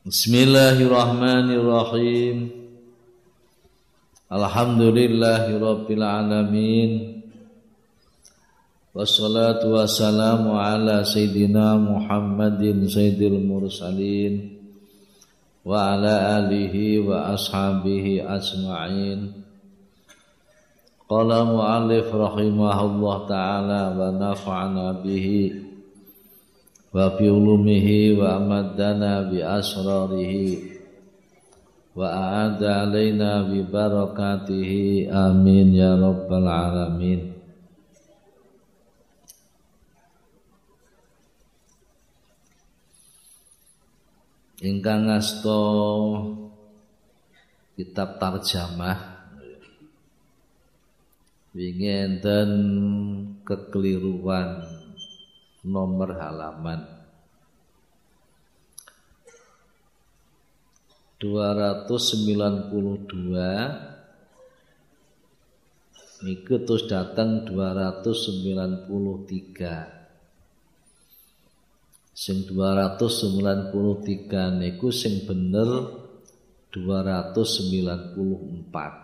Bismillahirrahmanirrahim. Alhamdulillahirabbil alamin. Wassalatu wassalamu ala sayyidina Muhammadin sayyidil mursalin wa ala alihi wa ashabihi ajma'in. Qala mu'allif rahimahullah ta'ala wa nafa'ana bihi wa bi ulumihi wa amaddana bi asrarihi wa a'ada alaina bi barakatihi amin ya rabbal alamin. Ingkang ngasta kitab tarjamah wingi enten kekeliruan nomor halaman 292 niku terus datang 293. Sing 293 niku sing bener 294.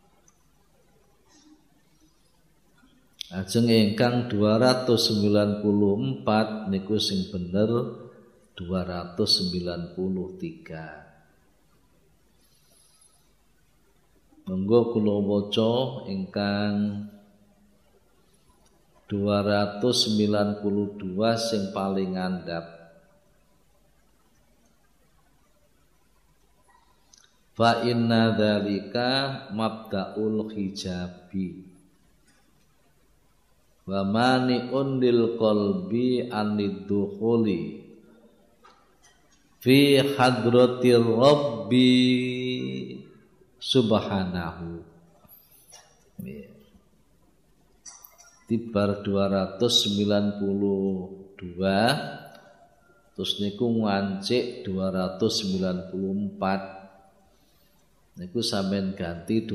Ajeng ingkang 294 niku sing bener 293. Monggo kula waca ingkang 292 sing paling ngandhap. Fa inna dzalika mabda'ul hijabi wa mani'un lil qalbi aniddukhuli fi hadratir rabbi subhanahu. Tibar 292 terus niku ngancik 294 niku sampean ganti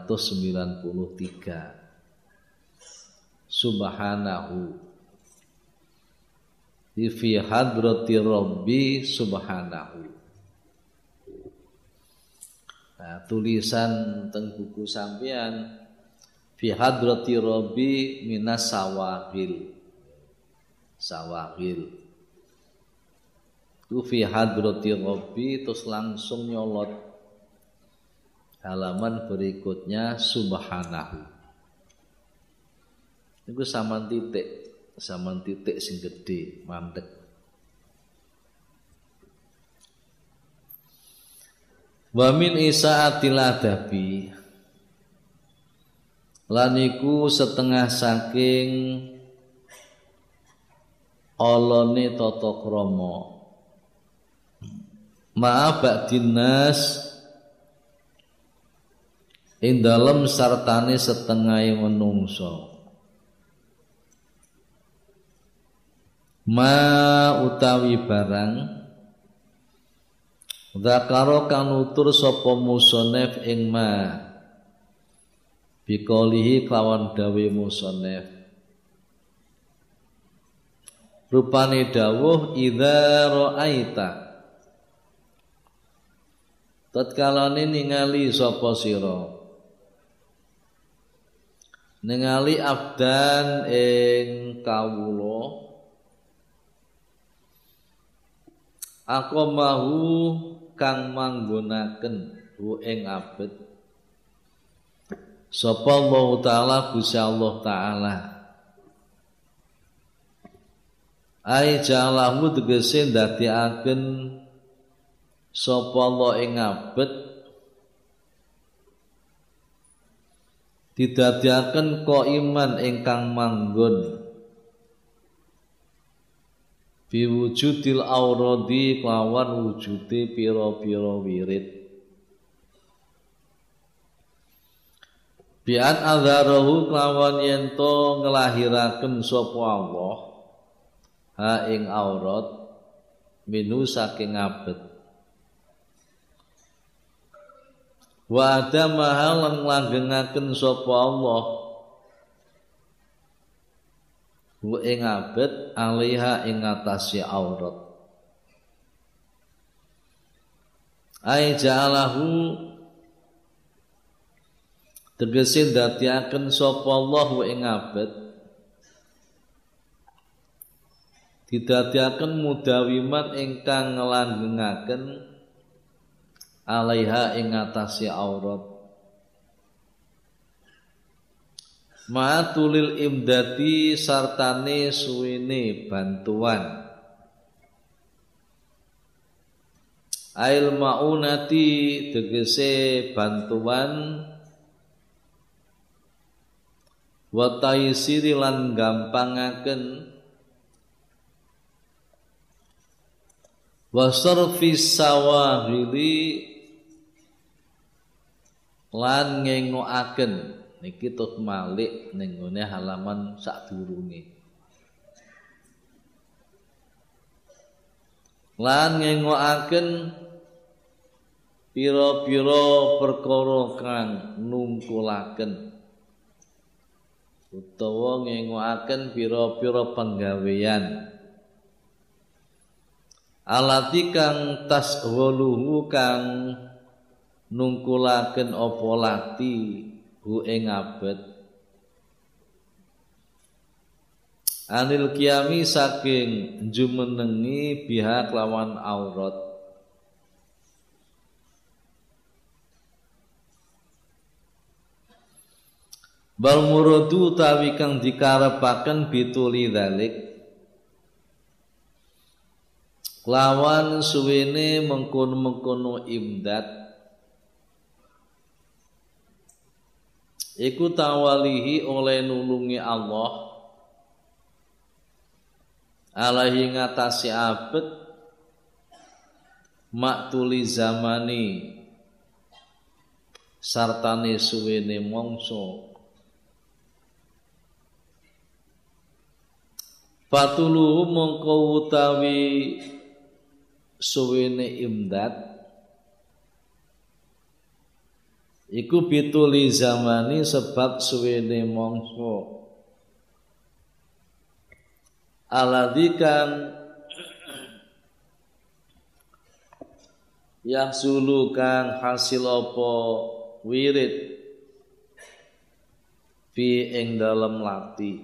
293 subhanahu fi hadrati rabbi subhanahu. Nah, tulisan teng buku sampean fi hadrati rabbi minas sawahil tu fi hadrati rabbi terus langsung nyolot halaman berikutnya subhanahu. Niku saman titik sing gedhe mandek. Wa min isaatil adabi lan iku setengah saking olone tata krama ma'abadin nas ing dalem sartane setengahe menungso. Ma utawi barang zakaro kang nutur sapa musannif ing ma biqolihi kelawan dawe musannif rupane dawuh idza ra'aita tatkalane ningali sapa sira ningali abdan ing kawula aqamahu kang manggonaken hu ing abet sapa Allah taala Gusti Allah taala ai jalahu tegese ndadekaken sapa Allah ing abet didadekaken qaiman ingkang manggon biwujudil auradi kelawan wujude pira-pira wirid bi'an azharahu kelawan yento ngelahiraken sapa Allah ha ing aurat minu saking abet wa adamaha lan langgengaken sapa Allah wa ing abet alaiha ing atase aurat ai ja'alahu tegese dadiaken sapa Allah ing abad didadiaken mudawiman ingkang nglanggengaken alaiha ing atase aurat ma'atulil imdati sartane suwene bantuan ail maunati tegese bantuan wa taysiri lan gampangaken wa sarfis sawahili lan ngengokaken niki tut malik ning ngene halaman sadurunge lan ngengokaken pira-pira perkara kang nungkulaken utawa ngengokaken pira-pira penggawean alati kang tasghuluhu kang nungkulaken apa lati hu ing abad anil qiyami saking jumenengi biha lawan aurat bal muradu tawi kang dikarepaken bituli dzalik lawan suwene mengkono-mengkono imdad iku tawalihi oleh nulungi Allah alaihi ngatasi abad maktuli zamani sartane suwene mangsa fatuluhu mongko utawi suwene imdad iku bituli zamani sebab suwene mangsa aladzi kang yahsulu kang hasil apa wirid fi ing dalem lati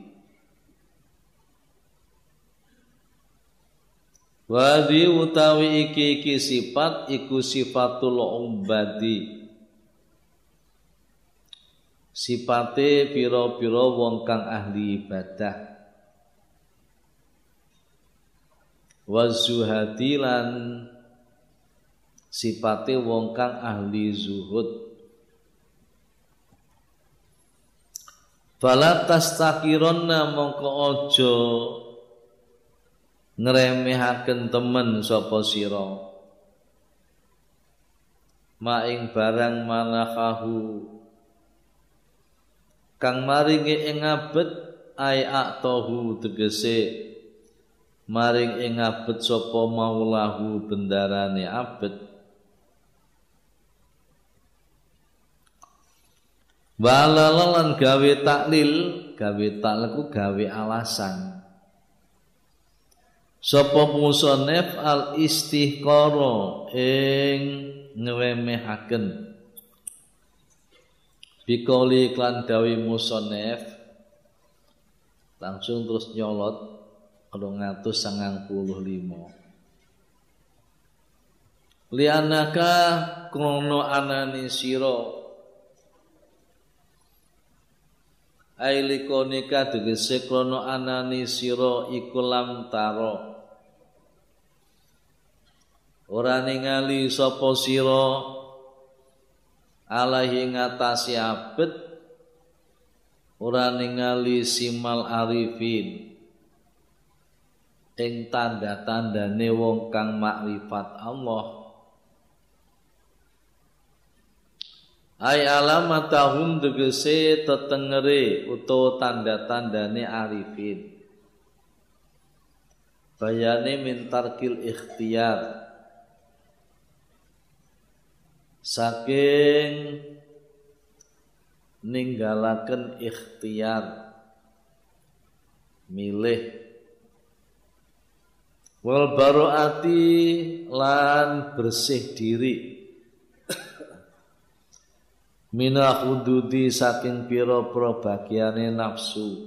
wadi utawi iki sifat iku sifatul ubadi sipate pira-pira wong kang ahli ibadah wazuhadi lan sipate wong kang ahli zuhud fala tastakironna mongko aja ngremehaken temen sapa sira maing barang manakahu kang maringi ing abet ai aktahu tegese maring ing abet sapa maulahu bendarane abet walalan gawe taklil ku gawe alasan sapa musannif al istihqara ing ngremehaken bikoli klan dawi musannif langsung terus nyolot 295 lianaka krono anani sira ailikonika tegese krono anani sira iku lam taro ora ningali sapa sira alaihi ngatasi abet ora ningali simal arifin ing tanda-tandane wong kang makrifat Allah ai alamatahum tegese tetengere utawa tanda-tandane arifin bayane min tarkil ikhtiyar saking ninggalaken ikhtiyar milih wal baroati lan bersih diri mina hududi saking pira-pira bagiane nafsu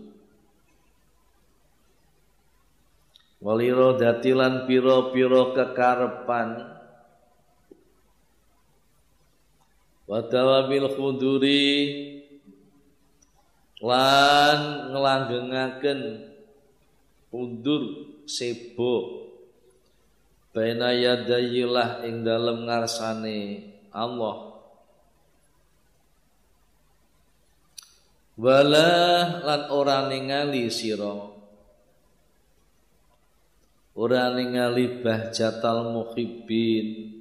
walirodati lan pira-pira kekarepan wadawabil khuduri lan nglanggengaken udur sebo baina yadayilah ing dalem ngarsane Allah wala lan ora ningali sira ora ningali bahjatal muhibbin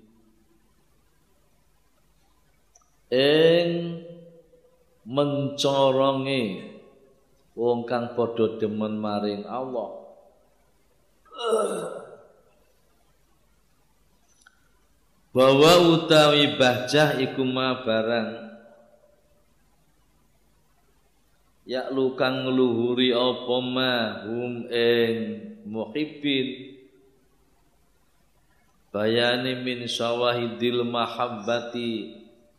ing mencoronge wong kang padha demen maring Allah bahwa utawi bahjah iku ma barang ya lukang ngluhuri apa ma hum ing muhibbin bayani min syawahidil mahabbati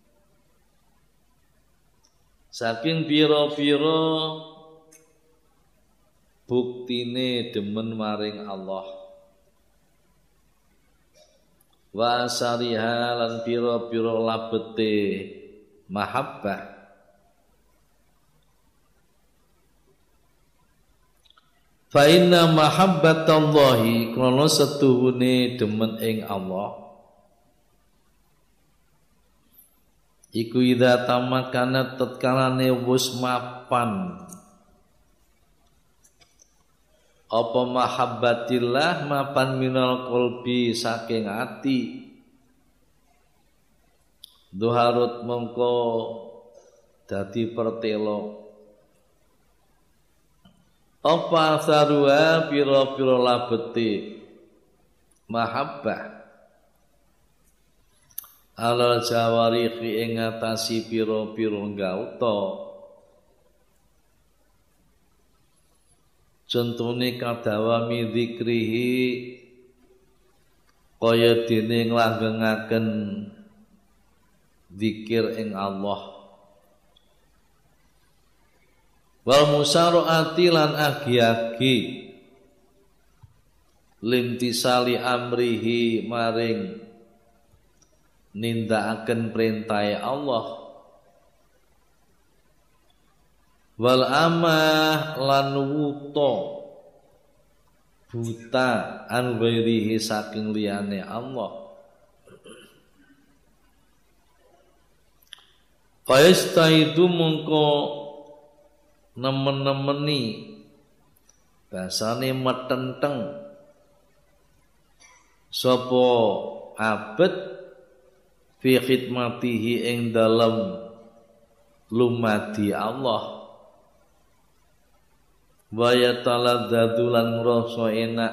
saking pira-pira buktine demen maring Allah wa sariha lan pira-pira labete mahabbah fa inna mahabbatallahi krana setuhune demen ing Allah iku idza tamakana tatkalane wis mapan apa mahabbatillah mapan minal qalbi saking ati duharut mongko dadi pertelo apa sarua pira-pira labete mahabbah alal jawarihi ing ngatasi pira-pira gauta contone kadawami zikrihi kaya dene nglanggengaken zikir ing Allah wal musaraati lan agi-agi limtisali amrihi maring nindakaken perintahe Allah wal amah lan wuta buta an ghairihi saking liyane Allah faistaidu mongko nemen-nemeni basane metenteng sapa abet fi khidmatihi ing dalem lumadi Allah wa yataladzadu lan ngrasa enak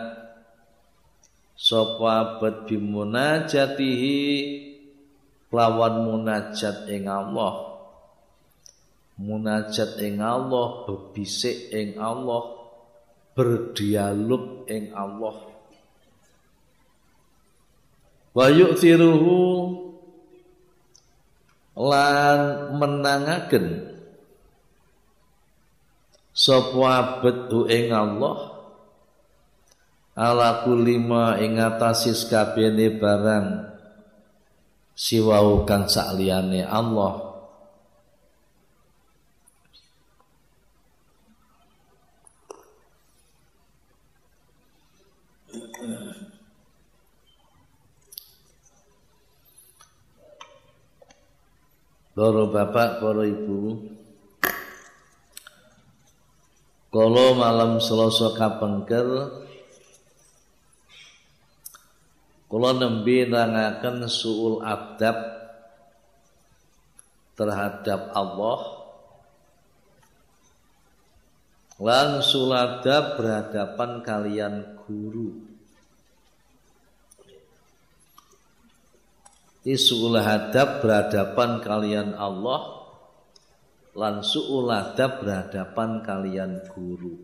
sapa abad bimunajatihi lawan munajat ing Allah munajat ing Allah bebisik ing Allah berdialog ing Allah wa yu'thiruhu lan menangaken sapa abet ing Allah ala kulima ing atase kabehane barang siwau kang sakliyane Allah para bapak, para ibu kala malam Selasa kapengker kula nembe nerangaken suul adab terhadap Allah lan suul adab berhadapan kalian guru. Suul adab berhadapan kalian Allah lan suul adab berhadapan kalian guru.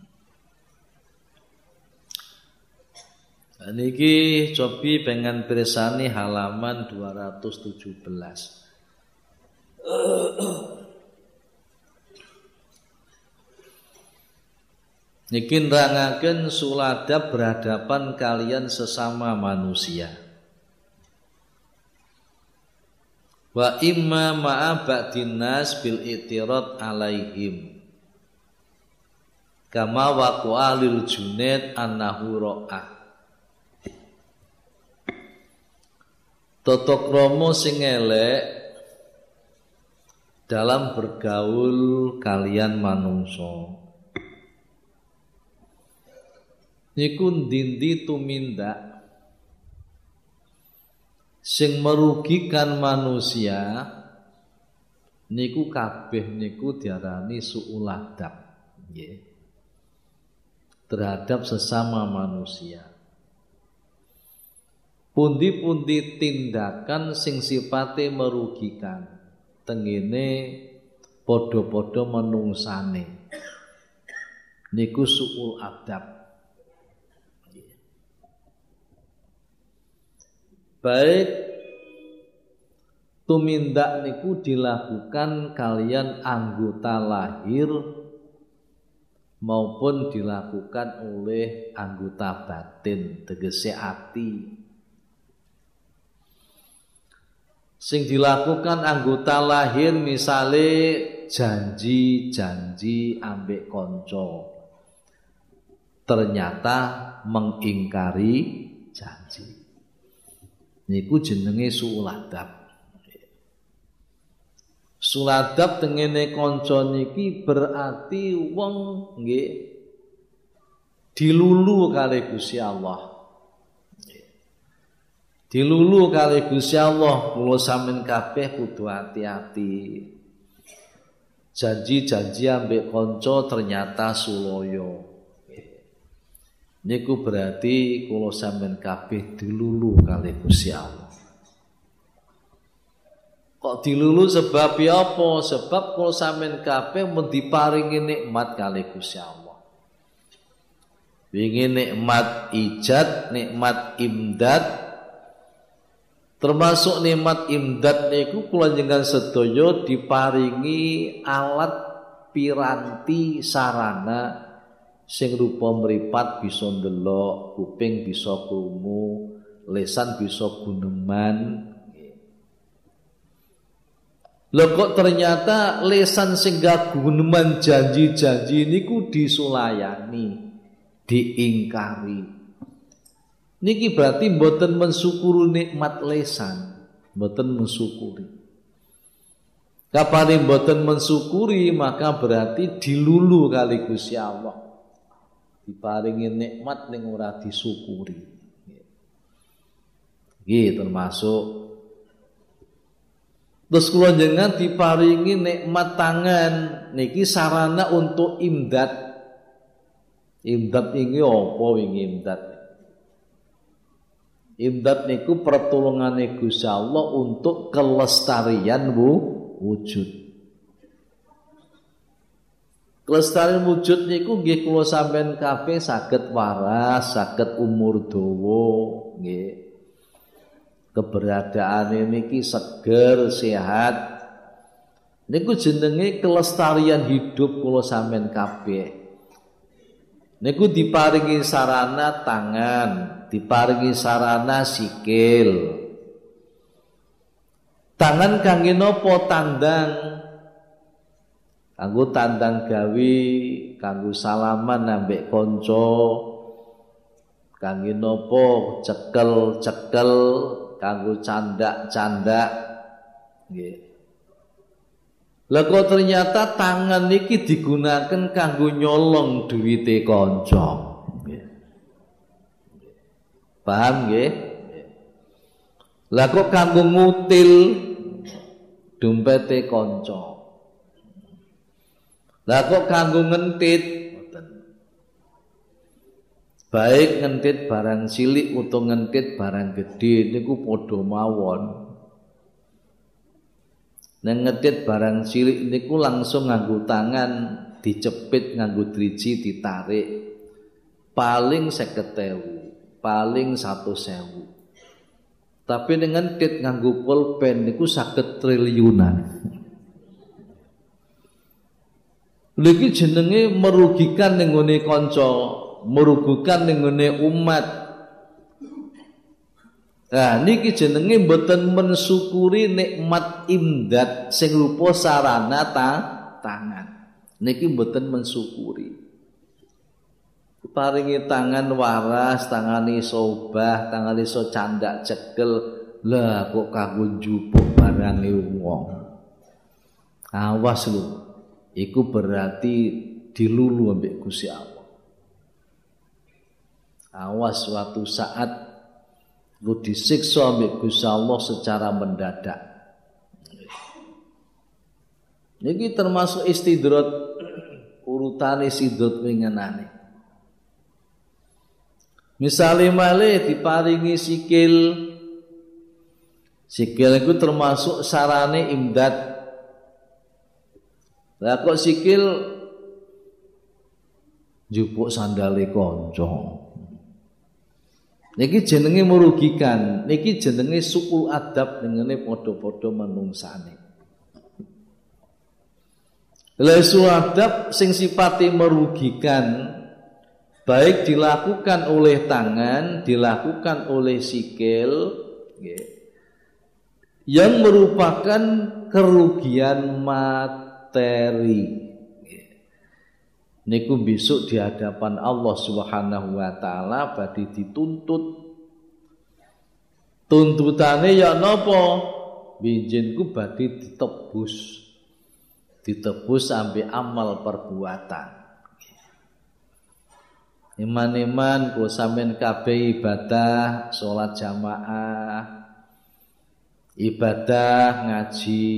Niki cobi pengen pirsani halaman 217. Niki nerangaken suladab berhadapan kalian sesama manusia. Wa imma ma'a ba'din nas bil i'tirad alaihim. Kama waqa'a lil Junaid annahu ra'ah. Tata krama sing elek dalam bergaul kalian manungsa. Niku ndindi tumindak sing merugikan manusia niku kabeh niku diarani su'ul adab nggih terhadap sesama manusia. Pundi-pundi tindakan sing sifate merugikan tengene padha-padha manungsane niku su'ul adab. Baik tumindak niku dilakukan kalian anggota lahir maupun dilakukan oleh anggota batin tegese ati. Sing dilakukan anggota lahir misale janji ambek konco ternyata mengingkari janji. Niku jenenge su'ul adab. Su'ul adab tengene kanca niki berarti wong nggih dilulu kali Gusti Allah. Dilulu kali Gusti Allah, kula sampeyan kabeh kudu hati-hati. Janji ambek kanca ternyata sulaya. Niku berarti kula sampeyan kabeh dilulu kali Gusti Allah. Kok dilulu sebab apa? Sebab kula sampeyan kabeh mun diparingi nikmat kali Gusti Allah. Wingi nikmat ijad, nikmat imdad. Termasuk nikmat imdad niku kula njenengan sedaya diparingi alat piranti sarana sing rupa mripat bisa ndelok, kuping bisa krungu, lesan bisa guneman. Lha kok ternyata lesan sing guneman janji-janji niku disulayani, diingkari. Niki berarti mboten mensyukuri nikmat lesan, mboten mensyukuri. Kapane mboten mensyukuri maka berarti dilulu kali Gusti Allah. Diparingi nikmat ning ora disyukuri. Nggih termasuk terus kula njenengan diparingi nikmat tangan niki sarana untuk imdad. Imdad ini apa wingi imdad? Imdad niku pertolongane Gusti Allah untuk kelestarian wujud. Kelestarian wujud niku nggih kula sampeyan kabeh saged waras, saged umur dawa, nggih. Keberadaane niki seger, sehat. Niku jenenge kelestarian hidup kula sampeyan kabeh. Niku diparingi sarana tangan, diparingi sarana sikil. Tangan kangge napa tandang? Kanggo tandang gawe, kanggo salaman ambek kanca, kangge napa cekel-cekel, kanggo candak-candak. Nggih. Lah kok ternyata tangan niki digunakan kanggo nyolong duwite kanca. Nggih. Paham nggih? Lah kok kanggo ngutil dompete kanca. Lah kok kanggo ngentit? Baik ngentit barang cilik utawa ngentit barang gedhe niku padha mawon. Nek ngentit barang cilik niku langsung nganggo tangan dicepit nganggo driji ditarik. Paling 50.000, paling 100.000. Tapi dengan ngentit nganggo pulpen niku 1 triliunan. Niki jenenge merugikan ning nggone kanca, merugikan ning nggone umat. Nah, niki jenenge mboten mensyukuri nikmat imdad sing rupa sarana tangan. Niki mboten mensyukuri. Paringi tangan waras, tangan iso obah, tangan iso candak cekel, lah kok kanggo njupuk barange wong. Awas lho. Iku berarti dilulu ambek Gusti Allah. Awas suatu saat lu disiksa ambek Gusti Allah secara mendadak. Niki termasuk istidrat, urutane istidrat wingenane. Misale malih diparingi sikil. Sikil itu termasuk sarane imdad. Lah kok sikil njupuk sandale kanca. Niki jenenge merugikan, niki jenenge suul adab dengene padha-padha manungsane. Lah suul adab sing sipate merugikan baik dilakukan oleh tangan, dilakukan oleh sikil, nggih. Yang merupakan kerugian materi. Niku besok di hadapan Allah Subhanahu wa taala badhe dituntut. Tuntutane ya napa? Binjinku badhe ditebus. Ditebus sampai amal perbuatan. Iman-iman ku sampean kabeh ibadah salat jamaah, ibadah ngaji,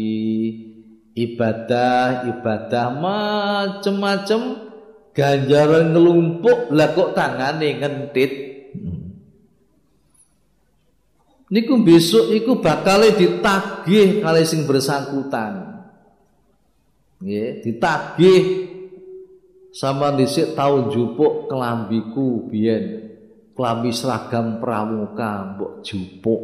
ibadah macem-macem ganjaran ngelumpuk lah kok tangane ngentit. Niku besok iku bakal ditagih kali sing bersangkutan. Nggih, ditagih sama dhisik tau njupuk kelambiku biyen. Klambi seragam pramuka mbok jupuk.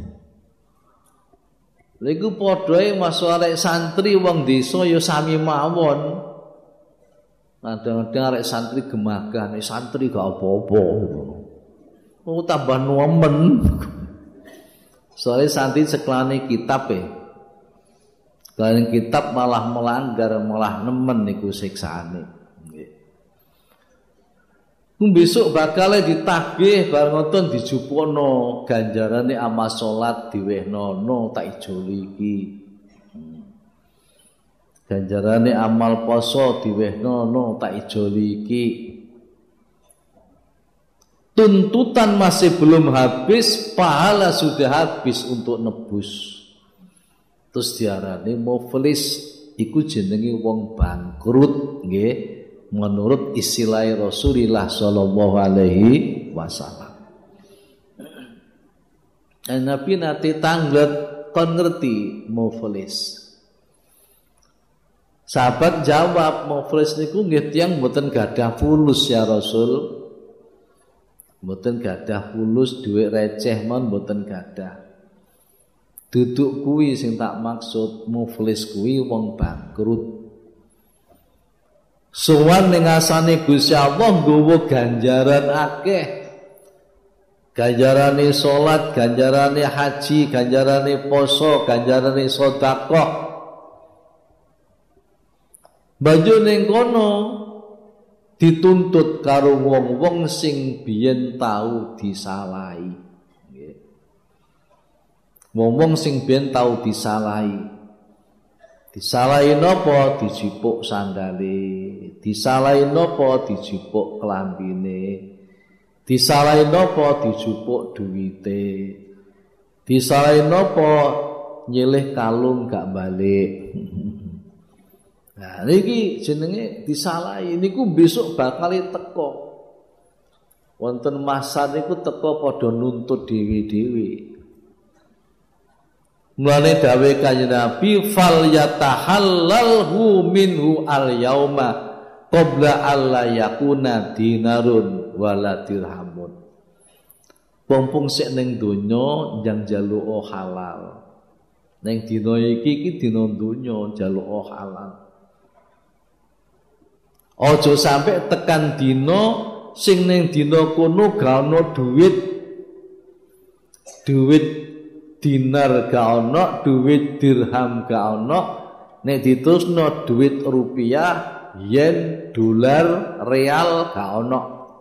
Niku padhae masuk arek santri wong desa ya sami mawon. Kadang-kadang arek santri gemagan, santri gak apa-apa. Oh tambah nemen. Soale santri sekelane kitab Kalian kitab malah melanggar, malah nemen niku siksaane. Besok bakal ditagih bareng ngoten dijupono ganjarane amal salat diwehnono tak ijoli iki. Ganjarane amal poso diwehnono tak ijoli iki. Tuntutan masih belum habis, pahala sudah habis untuk nebus. Terus diarani muflis iku jenenge wong bangkrut nggih. Menurut istilah Rasulullah sallallahu alaihi wasallam. Nabi nate tanglet kon ngerti muflis. Sahabat jawab muflis niku nggih tiyang mboten gadah fulus ya Rasul. Mboten gadah fulus dhuwit receh mon mboten gadah. Duduk kuwi sing tak maksud muflis kuwi wong bangkrut. Sowan ning ngasane Gusti Allah nggawa ganjaran akeh. Ganjarane salat, ganjarane haji, ganjarane poso, ganjarane sedekah. Banjur ning kono dituntut karo wong-wong sing biyen tau disalahi. Nggih. Wong-wong sing biyen tau disalahi. Disalahi napa dijipuk sandale, disalahi napa dijipuk klambine, disalahi napa dijupuk duwite, disalahi napa nyilih kalung gak balik. Nah niki jenenge disalahi niku besok bakal teko. Wonten masa niku teko padha nuntut dhewe-dhewe. Mulane dawuh Kanjeng Nabi fal yatahallalhu minhu al yauma qabla alla yakuna dinarun wala dirhamun. Pompong sik ning donya njang njaluk halal. Ning dina iki dina donya njaluk halal. Aja sampai tekan dina sing ning dina kono gak ana duit dinar gak ana, duit dirham gak ana, nek diterusno duit rupiah, yen, dolar, real gak ana.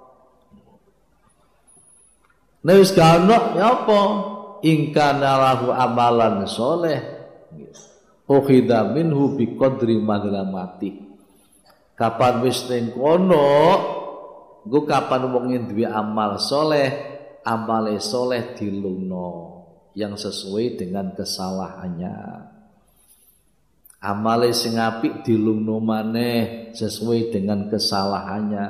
Nek wis gak ana ya apa? In kana lahu amalan soleh ukhidha minhu biqadri madlamati. Kapan wis ning kono, nggo kapan wong duwe amal soleh, amale soleh dilungno yang sesuai dengan kesalahannya. Amale sing apik dilungno maneh sesuai dengan kesalahannya.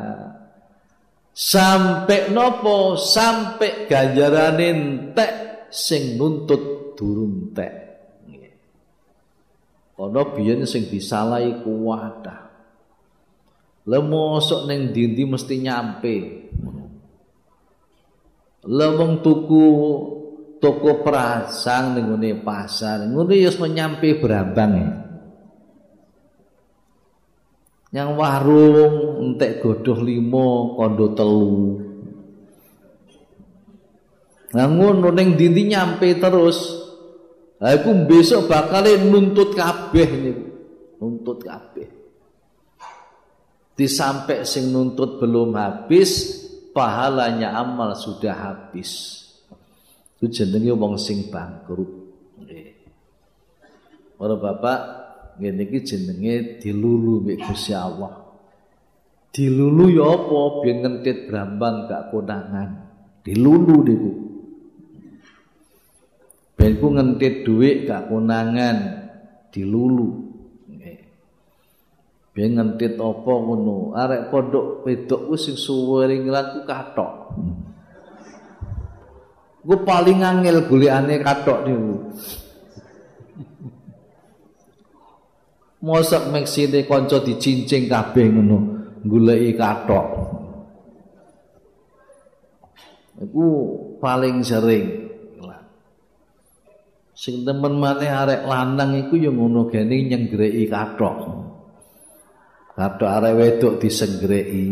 Sampai nopo? Sampai ganjarane entek sing nuntut durung entek. Ana biyen sing disalahi kuwadah. Lah mosok ning ndi mesti nyampe. Lah wong tuku toko prasang ning ngene pasar, ngono ya wis nyampe Brambang. Yang warung entek godhoh 5 kondo 3. Lah ngono ning ndi nyampe terus. Lah iku besok bakal nuntut kabeh niku. Nuntut kabeh. Disampai sing nuntut belum habis, pahalanya amal sudah habis. Itu jenenge wong sing bangkrut. Nggih. Para bapak, ngene iki jenenge dilulu mbek Gusti Allah. Dilulu ya apa? Ben ngentit Brambang gak konangan. Dilulu niku. Ben ku ngentit dhuwit gak konangan, dilulu. Ben ngentit apa ngono, arek pondok wedok ku sing suwere nglaku kathok. Ku paling angel golekane kathok niku. Mosok meksine kanca dicincing kabeh ngono, goleki kathok. Iku paling sering. Sing temen maneh arek lanang iku ya ngono gene nyenggreki kathok. Kathok arek wedok disenggreki.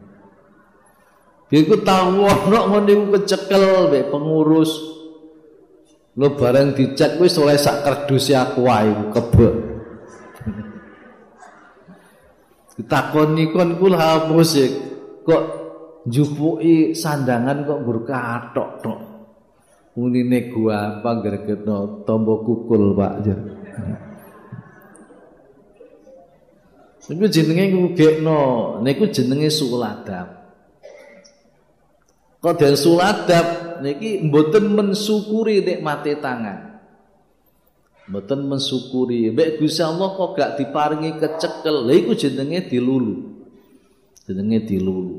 Iku tawono ngono iku kecekel mbek pengurus. Lho bareng dicek wis oleh sak kerdus aku wae kebek. Ditakoni kon ku lha musik kok njupuki sandangan kok nggur kathok tok. Unine gua apa gregetno tombo kukul Pak. Niku jenenge ngugekno, niku jenenge suul adab. Kok den suul adab niki mboten mensyukuri nikmate tangan. Mboten mensyukuri, mbek Gusti Allah kok gak diparingi kecekel. Lha iku jenenge dilulu. Jenenge dilulu.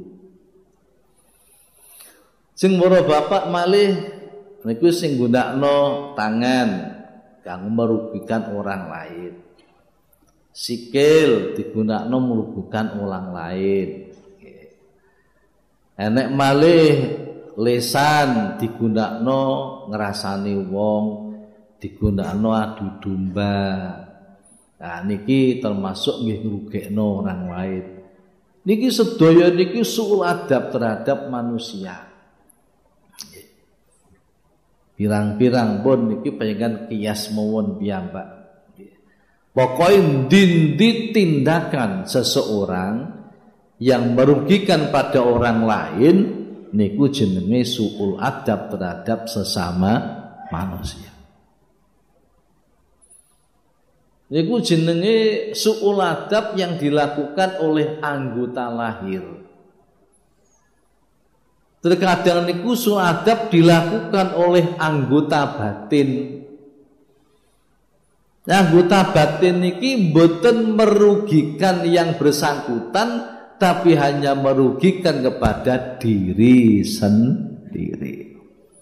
Sing para bapak malih niku sing nggunakno tangan kanggo merugikan orang lain. Sikil digunakno merugikan orang lain. Enek malih lesan digunakno ngrasani wong, digunakno adu domba. Nah niki termasuk nggih ngrugekno orang lain. Niki sedaya niki suul adab terhadap manusia. Pirang-pirang pun niki panjenengan kias mawon piyambak. Pokoknya dindi tindakan seseorang yang merugikan pada orang lain niku jenenge suul adab terhadap sesama manusia. Niku jenenge suul adab yang dilakukan oleh anggota lahir. Terkadang niku suul adab dilakukan oleh anggota batin. Anggota batin niki mboten merugikan yang bersangkutan, tapi hanya merugikan kepada diri sendiri.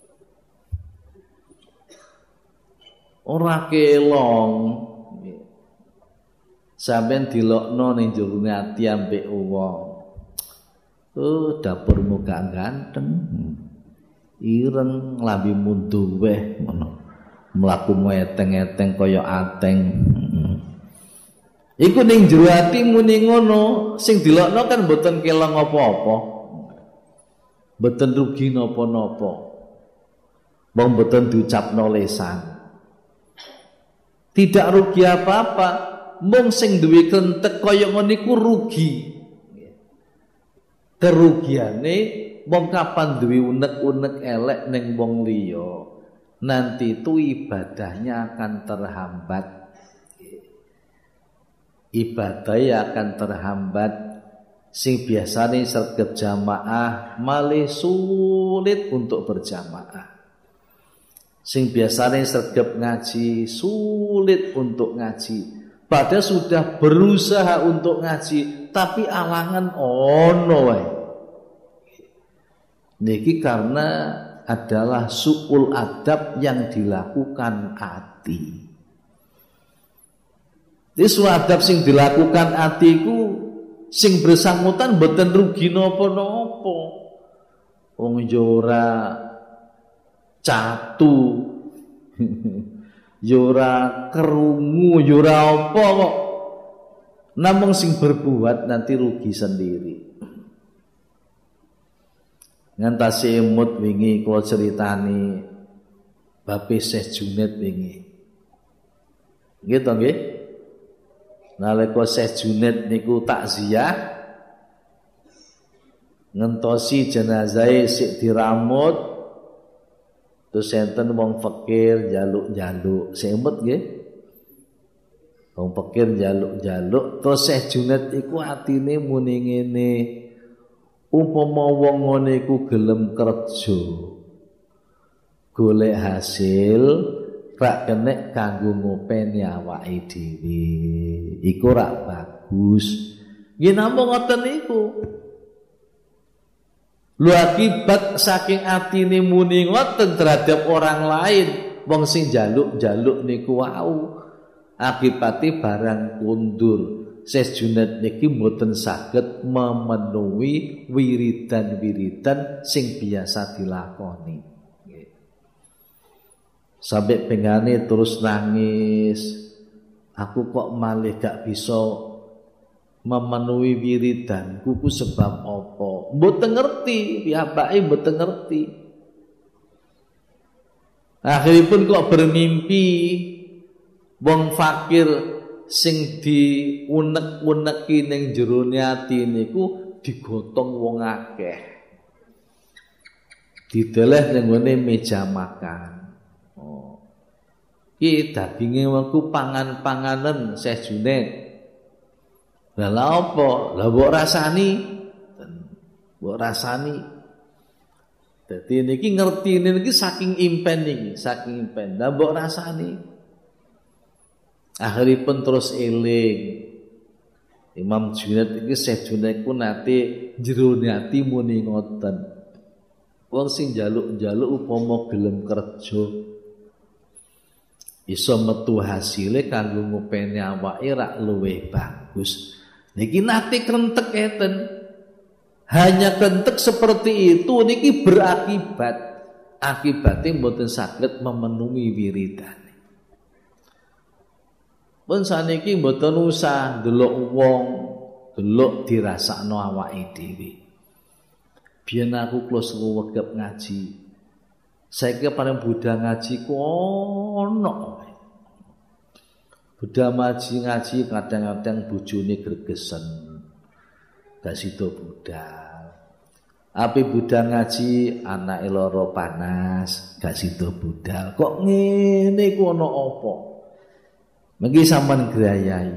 Ora kelong. Sampeyan dilokno ning jerone ati ambek wong. Oh, dapurmu gak ganteng. Ireng lambimu duweh ngono. Mlakumu eteng-eteng kaya ateng. Iku ning jero ati muni ngono, sing dilokno kan mboten kelong apa-apa. Mboten rugi napa-napa. Wong mboten diucapno lesan. Tidak rugi apa-apa, mung sing duwe klentek kaya ngono iku rugi. Kerugiane wong kapan duwe unek-unek elek ning wong liya, nanti itu ibadahnya akan terhambat. Ibadahnya akan terhambat. Sing biasane sregep jamaah malih sulit untuk berjamaah. Sing biasane sregep ngaji sulit untuk ngaji. Padahal sudah berusaha untuk ngaji, tapi alangan ono wae. Niki karena adalah su'ul adab yang dilakukan hati. Isu adab sing dilakukan atiku sing bersangkutan mboten rugi napa-napa. Wong yo ora catu. Yo ora kerungu, yo ora apa kok. Namung sing berbuat nanti rugi sendiri. Ngantasi emut wingi kula critani babe Syekh Junaid wingi. Nggih to nggih? Nalika Syekh Junaid niku takziah ngentosi jenazah sik diramut terus enten wong fakir njaluk-njaluk semut nggih. Wong fakir njaluk-njaluk terus Syekh Junaid iku atine muni ngene, umpama wong ngene iku gelem kerja golek hasil rak kenek kanggo ngopeni awake dhewe iku rak bagus. Nggih namung ngoten niku. Lho akibat saking atine muni ngoten terhadap orang lain, wong sing njaluk-njaluk niku wau akibate barang kundur. Syekh Junaid niki mboten saged memenuhi wiridan-wiridan sing biasa dilakoni. Sampai pengane terus nangis, aku kok malih gak bisa memenuhi wiridan, kuku sebab apa? Mboten ngerti, piyambake mboten ngerti. Akhiripun kok bermimpi wong fakir sing diunek-uneki ning jero ati niku digotong wong akeh. Dideleh ning ngene meja makan. Iki daginge wengku pangan-panganen Syekh Junaid. Lah apa? Lah mbok rasani. Mbok rasani. Dadi niki ngertine niki saking impen niki, saking impen. Lah mbok rasani. Akhiripun terus eling. Imam Junaid iki Syekh Junaid ku nate jero ati muni ngoten. Wong sing njaluk-njaluk upama gelem kerja iso metu hasile kanggo ngopeni awake rak luwih bagus. Niki nate krentek eten. Hanya krentek seperti itu niki berakibat akibatnya mboten saged memenuhi wiridane. Pun saniki mboten usah delok wong, delok dirasakno awake dhewe. Biyen aku kula suwegep ngaji. Saiki paling Buddha ngaji ku ono. Buddha ngaji kadang-kadang bojone gregesen. Gak sida budal. Ape Buddha ngaji anake lara panas, gak sida budal. Kok ngene ku ana apa? Mengki sampean grayai.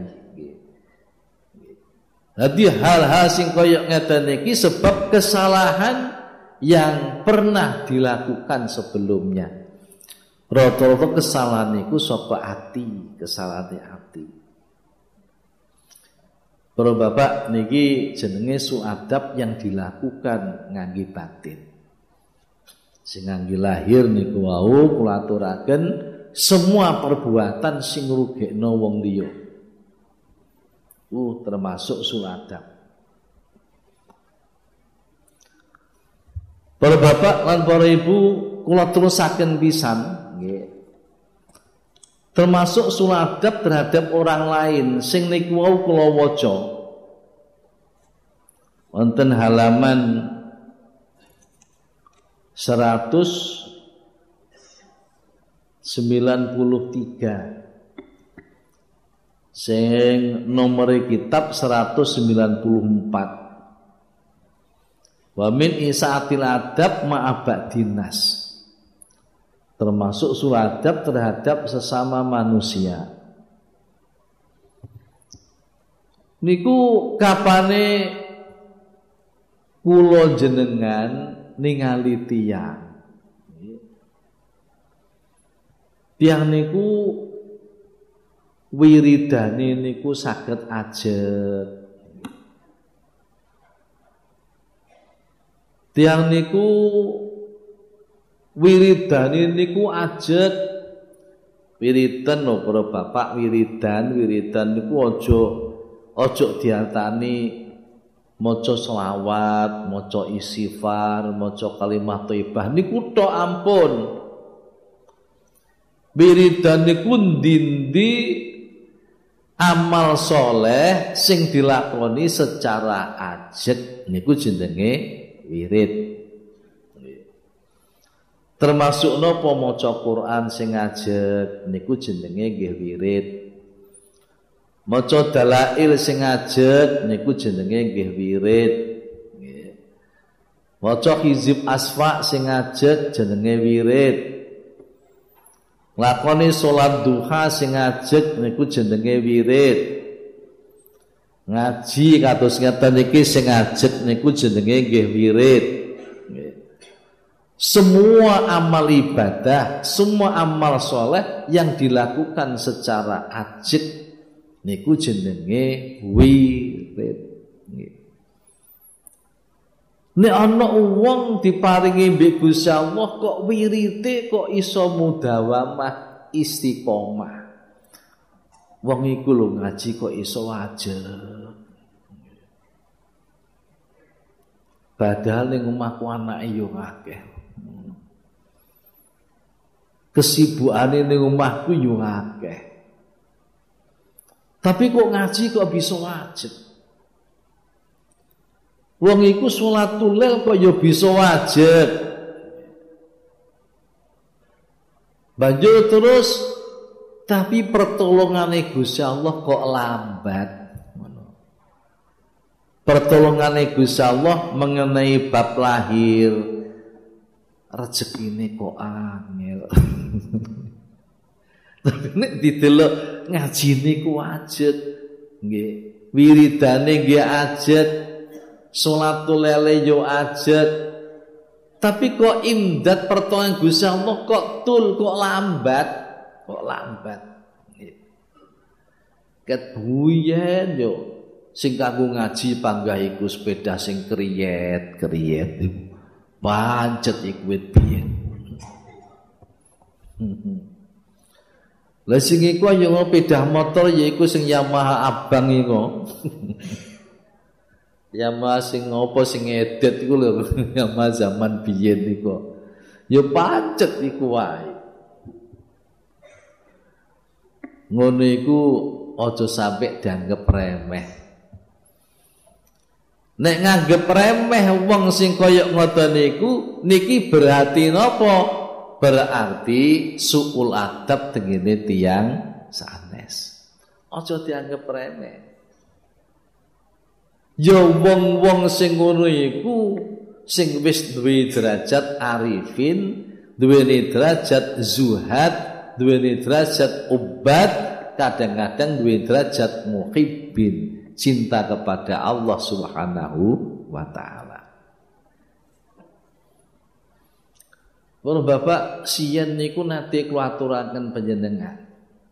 Dadi hal-hal sing kaya ngeten iki sebab kesalahan yang pernah dilakukan sebelumnya. Rata-rata kesalahan iku saka ati, kesalahan ati. Para bapak niki jenenge suadab yang dilakukan ngangge batin. Sing ngangge lahir niku wau kula aturaken semua perbuatan sing ngrugekno wong liya. Termasuk suadab. Para bapak lan para ibu kula terusaken pisan nggih. termasuk suladab terhadap orang lain sing niku wau kula waca wonten halaman 193 sing nomor kitab 194 wa min isaatil adab ma'abadinas termasuk suladab terhadap sesama manusia. Niku kapane kula jenengan ningali tiyang. Tiyang niku wiridane niku saged ajet. Tiyang niku wiridane niku ajet. Wiridan lho para bapak, wiridan niku aja diartani maca selawat, maca istighfar, maca kalimat thayyibah niku tok ampun. Wiridan niku ndi amal soleh sing dilakoni secara ajet niku jenenge wirid. Termasuk napa maca Quran sing ajet niku jenenge nggih wirid. Maca dalail sing ajet niku jenenge nggih wirid. Nggih. Maca hizib asfa sing ajet jenenge wirid. Nglakoni salat duha sing ajet niku jenenge wirid. Ngaji kados ngeten iki sing ajet niku jenenge nggih wirid. Semua amal ibadah, semua amal soleh yang dilakukan secara ajit niku jenenge wirid. Nek ana wong diparingi mbek Gusti Allah kok wirite kok iso mudawamah istiqomah. Wong iku lho ngaji kok iso wajib. Padahal ning omahku anake yo akeh. Kesibukane ning omahku yo akeh. Tapi kok ngaji kok bisa wajib. Wong iku salatul lail kok ya bisa wajib. Banjur terus tapi pertolongane Gusti Allah kok lambat. Pertolongane Gusti Allah mengenai bab lahir rezekine kok angel. Tapi nek didelok ngajine ku ajet nggih, wiridane nggih ajet, salatul lail yo ajet. Tapi kok imdad pertolongan Gusti Allah kok kok lambat. Nggih. Ket buyen yo sing kanggo ngaji panggah iku sepeda sing kriyet pancet iku wit biyen. Lah sing iku yo sepeda motor yaiku sing Yamaha abang iku. Yamaha sing ngopo sing edet iku lho, Yamaha zaman biyen iku. Ya pancet iku wae. Ngono iku aja sampe dianggep remeh. Nek nganggep remeh wong sing kaya ngoten niku niki berarti napa? Berarti suul adab tengene tiyang sanes. Aja dianggep remeh. Ya wong-wong sing ngono iku sing wis duwe derajat arifin, duwe derajat zuhad, duwe derajat ubad, kadang-kadang duwe derajat muhibbin, cinta kepada Allah Subhanahu wa taala. Para bapak siyen niku nate kula aturaken panjenengan.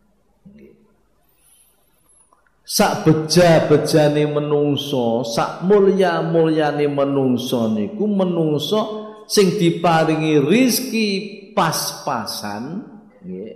Sak beja-bejane menungso, sak mulya-mulyane menungso niku menungso sing diparingi rizki pas-pasan nggih.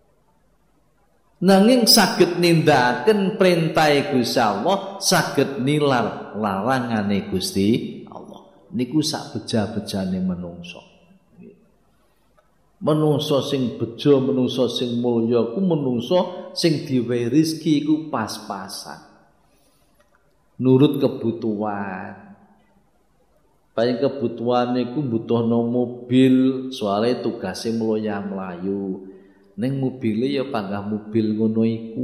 Nanging saged nindakaken perintah Gusti Allah, saged nilar larangane Gusti Allah. Niku sak beja-bejane menungso. Menungso sing bejo, menungso sing mulya ku menungso sing diwehi rezeki ku pas-pasan. Nurut kebutuhan. Paling kebutuhan iku butuhno mobil, soalnya tugasnya mloya mlayu. Ning mobile ya panggah mobil ngono iku.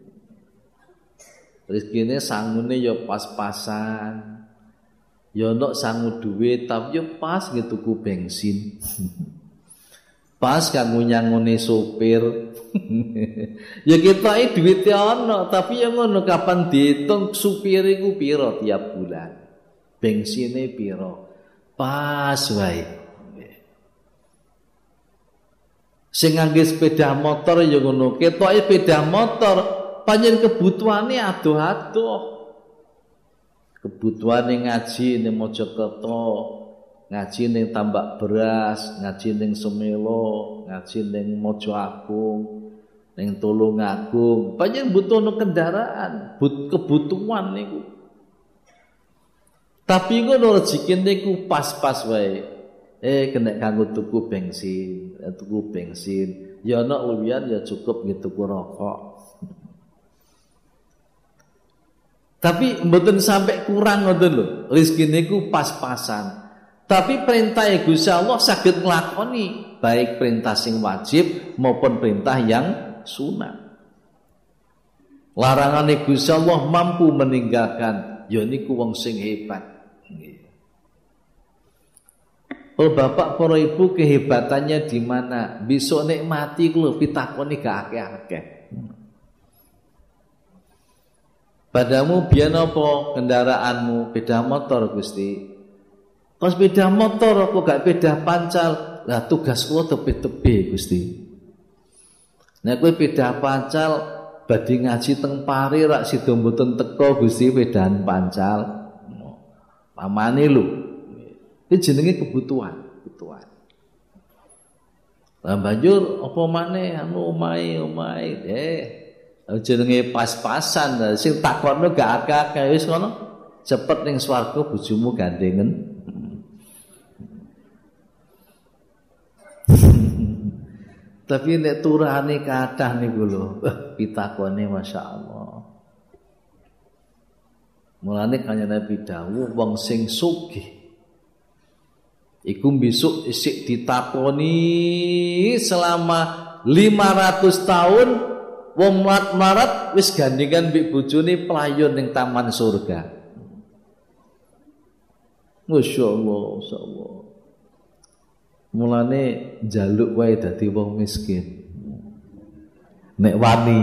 Rezekine sangune ya pas-pasan. Ya nek sangu duit tapi ya pas gitu tuku bensin. Pas kanggo nyangone sopir. Ya ketoke duwite ana, tapi ya ngono kapan diitung supir iku pira tiap bulan. Bensine pira. Pas wae. Sing ngangge sepeda motor ya ngono, ketoke sepeda motor panjen kebutuhane adoh-adoh. Kebutuhane ngaji ning Mojokerto, ngaji ning Tambak Beras, ngaji ning Semelo, ngaji ning Mojo Agung, ning Tulungagung. Panjen butuhno kendaraan, kebutuhan niku. Tapi ngono rezekine niku pas-pas wae. Kena kanggo tuku bensin. Ya ana luwihan ya cukup gitu tuku rokok. Tapi mboten sampai kurang ngoten lho. Rezekine niku pas-pasan. Tapi perintah Gusti Allah saged nglakoni baik perintah sing wajib maupun perintah yang sunat. Larangane Gusti Allah mampu meninggalkan, ya niku wong sing hebat. Oh bapak para ibu kehebatannya di mana? Besok nek mati ku lho pitakoni gak akeh-akeh. Padamu biyen apa kendaraanmu? Beda motor Gusti. Kok sepeda motor kok gak beda pancal? Lah tugas kula tepi-tepi Gusti. Nek kowe beda pancal badhe ngaji teng Pari rak sida mboten teko Gusti bedaan pancal. Pamane lho. Iki jenenge kebutuhan. Lah banjur apa maneh anu omahe jenenge pas-pasan. Sing takono gak akeh-akeh wis ngono. Cepet ning swarga bojomu gandengen. Tapi nek turane kathah niku lho, pitakone masyaallah. Mulane kanjeng Nabi dawuh wong sing sugih iku besok isik ditakoni selama 500 tahun wong mlarat wis gandengan mbek bojone pelayon ning taman surga. Masyaallah, masyaallah. Mulane njaluk wae dadi wong miskin. Nek wani.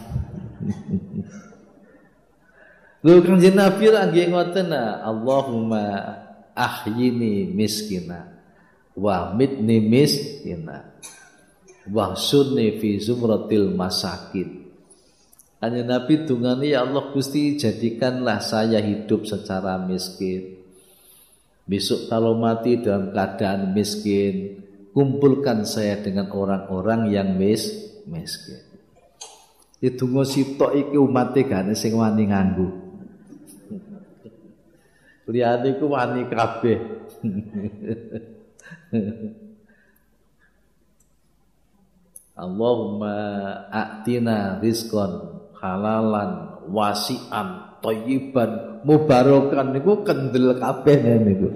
Lho Kanjeng Nabi lagi ngoten Allahumma ahyini miskina wa mitni miskina wa sunni fi zumratil masakin. Kanjeng Nabi dungane ya Allah Gusti jadikanlah saya hidup secara miskin. Besok kalau mati dalam keadaan miskin, kumpulkan saya dengan orang-orang yang miskin. Itu ngositok iki umate gane sing wani nganggo. Liyane iku wani kabeh. Allahumma a'tina rizqan halalan wasi'an thayyiban mubarakan niku kendel kabeh niku.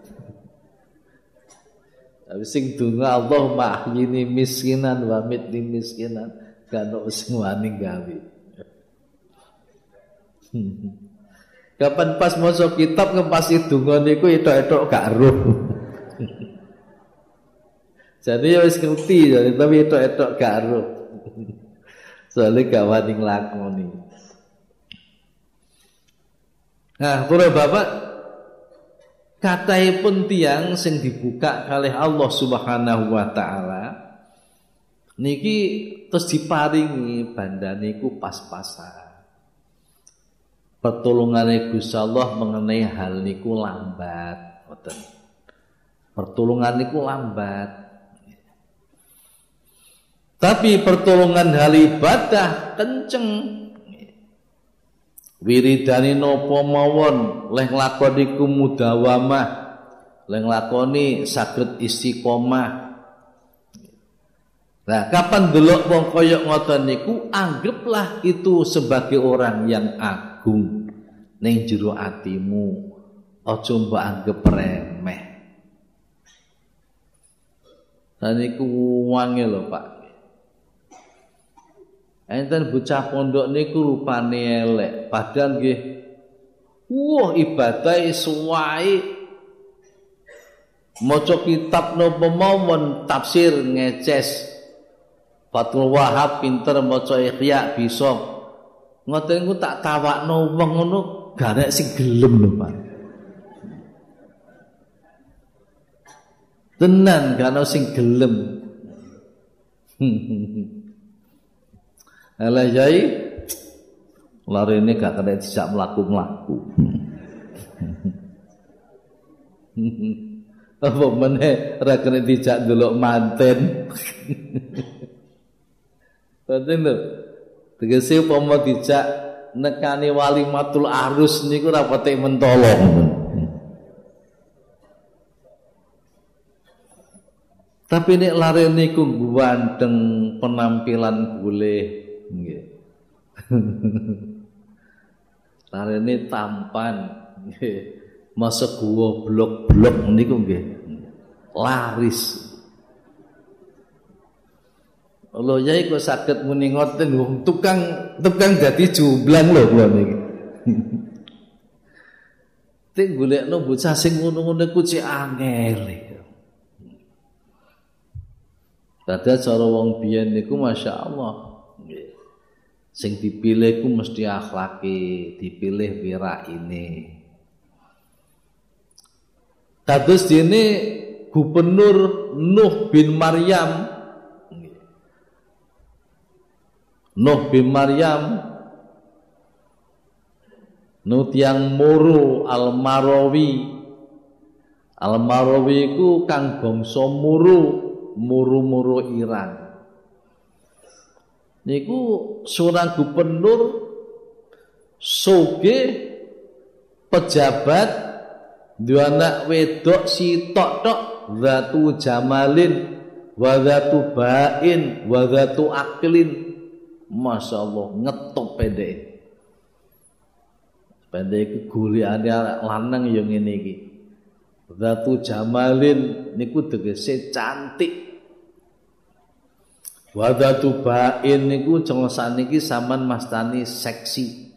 Tapi sing donga Allahumma ahyini miskinan wa mitni miskinan kan sing wani gawe. Kapan pas maca kitab ngepasi donga niku etok-etok gak roh. Jadi ya wis ngerti tapi etok-etok gak roh. Soale gak wani nglakoni. Nah, para bapak kataipun tiyang sing dibuka kalih Allah Subhanahu wa taala niki terus diparingi bandane iku pas-pasan. Pertolongane Gusti Allah mengenai hal niku lambat, ngoten. Pertolongan niku lambat. Tapi pertolongan hal ibadah kenceng. Wiridane napa mawon leh nglakoni iku mudawamah, leh nglakoni saged istiqomah. Nah, kapan delok wong kaya ngoten niku, anggaplah itu sebagai orang yang agung ning jero atimu. Aja mbok anggap remeh. Lah niku wange lho, Pak. Enten bocah pondok niku rupane elek, padahal nggih ibadah suwae maca kitab napa mawon tafsir ngeces Fathul Wahab pinter maca Ihya bisa. Ngoten niku tak tawakno wong ngono garek sing gelem lho, Pak. Tenan gak sing gelem. Alah yai larene gak kena dijak mlaku-mlaku. Apa meneh ora kena dijak ndelok manten. Ngoten lho. Tegese upama dijak nekani walimatul arus niku ora pete mentolong. Tapi nek lare niku ganteng penampilan boleh nggih. Larene tampan nggih. Masa gua blok-blok niku nggih. Laris. Lho yai kok saged muni ngoten wong tukang dadi jumblang lho kula niki. Ting golekno bocah sing ngono-ngono ku cek angel. Dadi cara wong biyen niku masyaallah. Nggih. Sing dipilih ku mesti akhlake, dipilih wiraine. Kados dene Gubernur Nuh bin Maryam. Nuh bin Maryam Nutiang Muru Al-Marawi. Al-Marawi iku kang bangsa Muru Iran. Niku seorang gubernur soge pejabat dua anak wedok sitok tok zatu jamalin wa zatu bain wa zatu aklin. Masyaallah ngetop pendek. Pendek iku golekane arek lanang ya ngene iki. Zatu jamalin niku tegese cantik. Wa zatu bain niku jengsan niki sampean mastani seksi.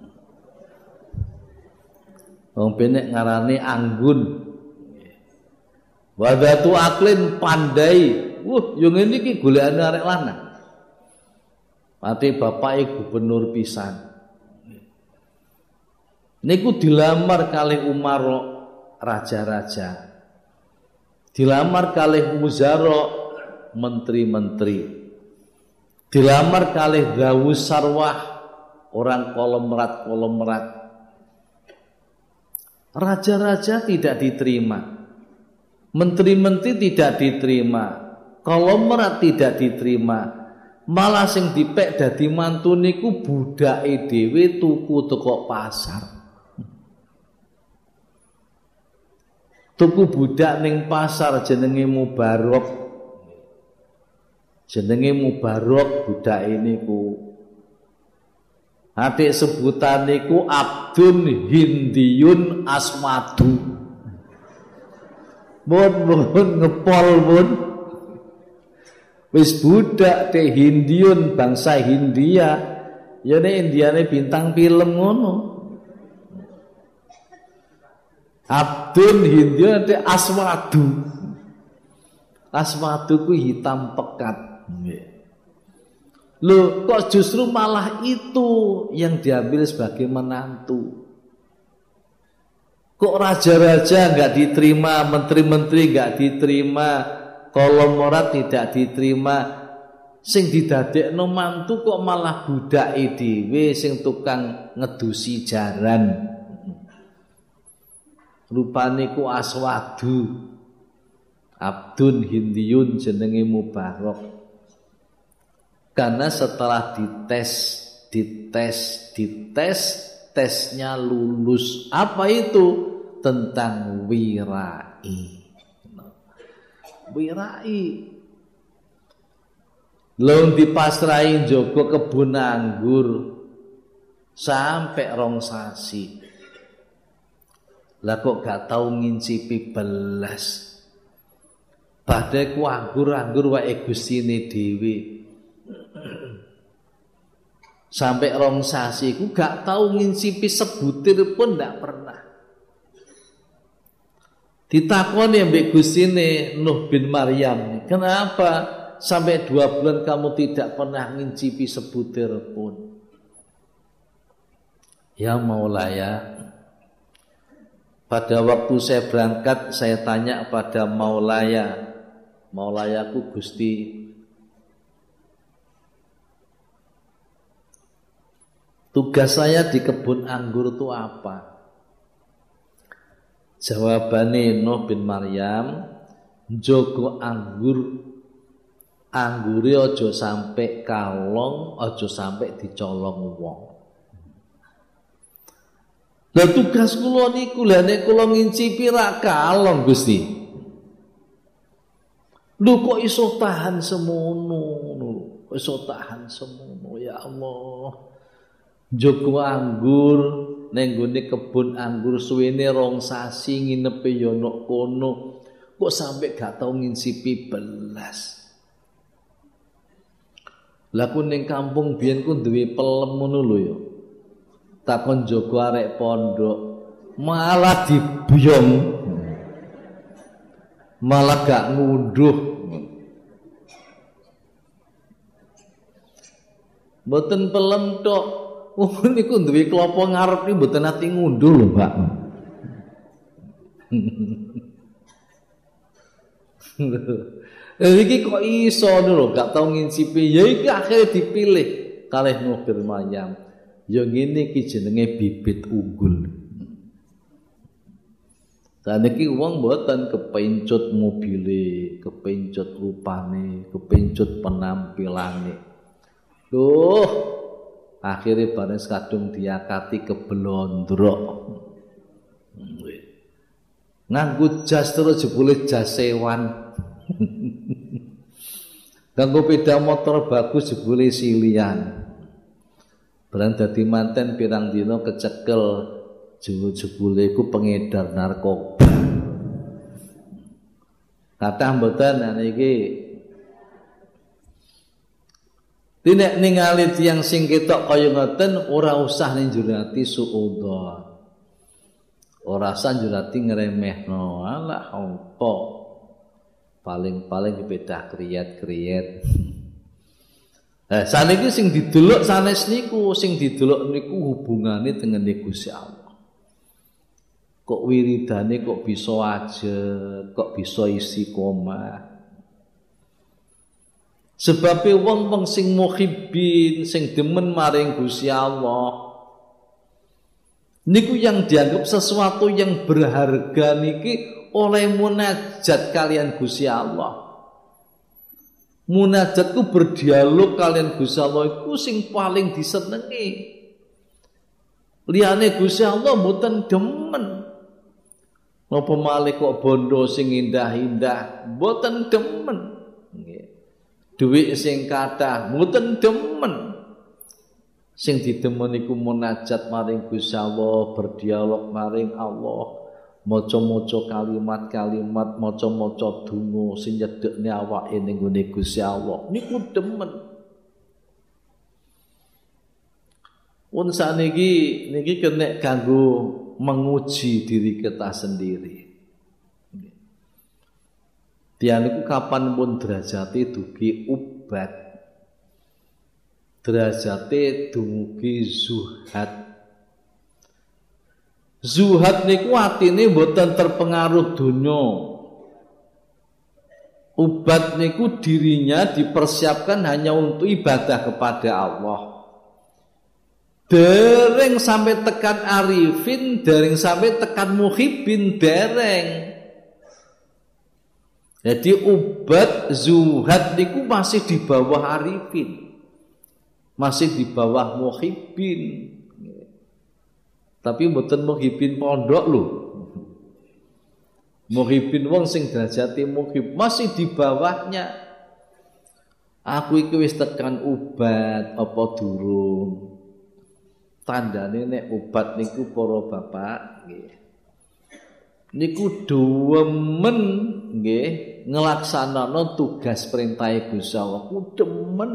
Wong penek ngarane anggun. Wa zatu aklin pandai. Yo ngene iki golekane arek lanang. Pati bapake gubernur pisan. Niku dilamar kalih Umar raja-raja. Dilamar kalih wuzara menteri-menteri. Dilamar kalih Dawus Sarwah orang kolomerat. Raja-raja tidak diterima. Menteri-menteri tidak diterima. Kolomerat tidak diterima. Malah sing dipek dadi mantu niku budake dhewe tuku teko pasar. Tuku budak ning pasar jenenge Mubarok. Jenenge Mubarok budake niku. Adik sebutan niku Abdun Hindiyun Asmadu. Mun ngepol mun. Wis budak teh Hindiyun bangsa Hindia. Ya nek Indiane bintang film ngono. Abdun Hindiyun teh Aswadu. Aswadu ku hitam pekat. Loh, kok justru malah itu yang diambil sebagai menantu. Kok raja-raja enggak diterima, menteri-menteri enggak diterima, kolomerat tidak diterima, sing didadekno mantu kok malah budake dhewe sing tukang ngedusi jaran. Rupane ku Aswadu. Abdun Hindiyun jenenge Mubarok. Karena setelah dites, tesnya lulus. Apa itu? Tentang wirai. Wirai. Lho dipasrahi njogo kebun anggur sampai 2 sasi. Lah kok gak tau ngincipi belas. Badhe ku anggur-anggur wae Gustine dhewe. Sampai 2 sasi ku gak tau ngincipi sebutir pun ndak pernah. Ditakoni mbek Gustine Nuh bin Maryam, "Kenapa sampai 2 bulan kamu tidak pernah ngincipi sebutir pun?" "Ya Maulaya, pada waktu saya berangkat saya tanya pada Maulayaku Gusti, tugas saya di kebun anggur itu apa?" Jawabane Nuh bin Maryam, "Njogo anggure aja sampai kalong, aja sampai dicolong wong." Lah tugas kula niku lha nek kula ngincipi ra kalong Gusti. Lho kok iso tahan semono ngono. Iso tahan semono ya Allah. Njogo anggur ning gone kebun anggur suwene 2 sasi nginepe ya nok kono. Kok sampai gak tau ngincipi belas. Lah ku ning kampung biyen ku duwe pelem ngono lho ya. Takon jogo arek pondok malah dibuyong, malah gak ngunduh. Mboten pelem tok, niku duwe klapa ngarep iki mboten ati ngunduh lho, Pak. Iki kok iso lho gak tau ngincipi. Ya iki akhirnya dipilih kalih Nuh bin Maryam. Ya ngene iki jenenge bibit unggul. Saniki wong mboten kepencut mobile, kepencut rupane, kepencut penampilane. Duh, akhirnya bareng kadung diakati kebelondrok. Nganggo jas terus jebule jas sewan. Nganggo sepeda motor bagus jebule silian. Barang dadi manten pirang dina kecekel jebule iku pengedar narkoba. Kathah mboten niki. Nek ningali tiyang sing ketok kaya ngoten ora usah njurati suudzon. Ora usah njurati ngremehno. Alah apa. Paling-paling beda kriyat-kriyat. Saniki sing didelok sanes niku, sing didelok niku hubungane dengan Gusti Allah. Kok wiridane kok bisa aja, kok bisa istiqomah. Sebabe wong-wong sing muhibbin, sing demen maring Gusti Allah. Niku yang dianggap sesuatu yang berharga niki oleh munajat kalian Gusti Allah. Munajatku berdialog kalian Gusti Allah iku sing paling disenengi. Liyane Gusti Allah mboten demen. Napa malih kok bondo sing indah-indah mboten demen. Nggih. Dhuwit sing kathah mboten demen. Sing didemen iku munajat maring Gusti Allah, berdialog maring Allah. Maca-maca kalimat-kalimat, maca-maca donga sing nyedhekne awake ning gone Gusti Allah. Niku demen. Pun saniki niki kena kanggo menguji diri kita sendiri. Tiyang niku kapan pun derajate dugi ubat. Derajate dumugi zuhad. Zuhad niku atine mboten terpengaruh donya. Ubat niku dirinya dipersiapkan hanya untuk ibadah kepada Allah. Dereng sampai tekan arifin, dereng sampai tekan muhibbin, dereng. Jadi ubat zuhad niku masih di bawah arifin. Masih di bawah muhibbin. Tapi mboten muhibbin pondok lho. Muhibbin wong sing derajate muhib masih di bawahnya. Aku iki wis tekan ubat apa durung? Tandane nek ubat niku para bapak nggih. Niku demen nggih nglaksanakno tugas perintah Gusti Allah ku demen.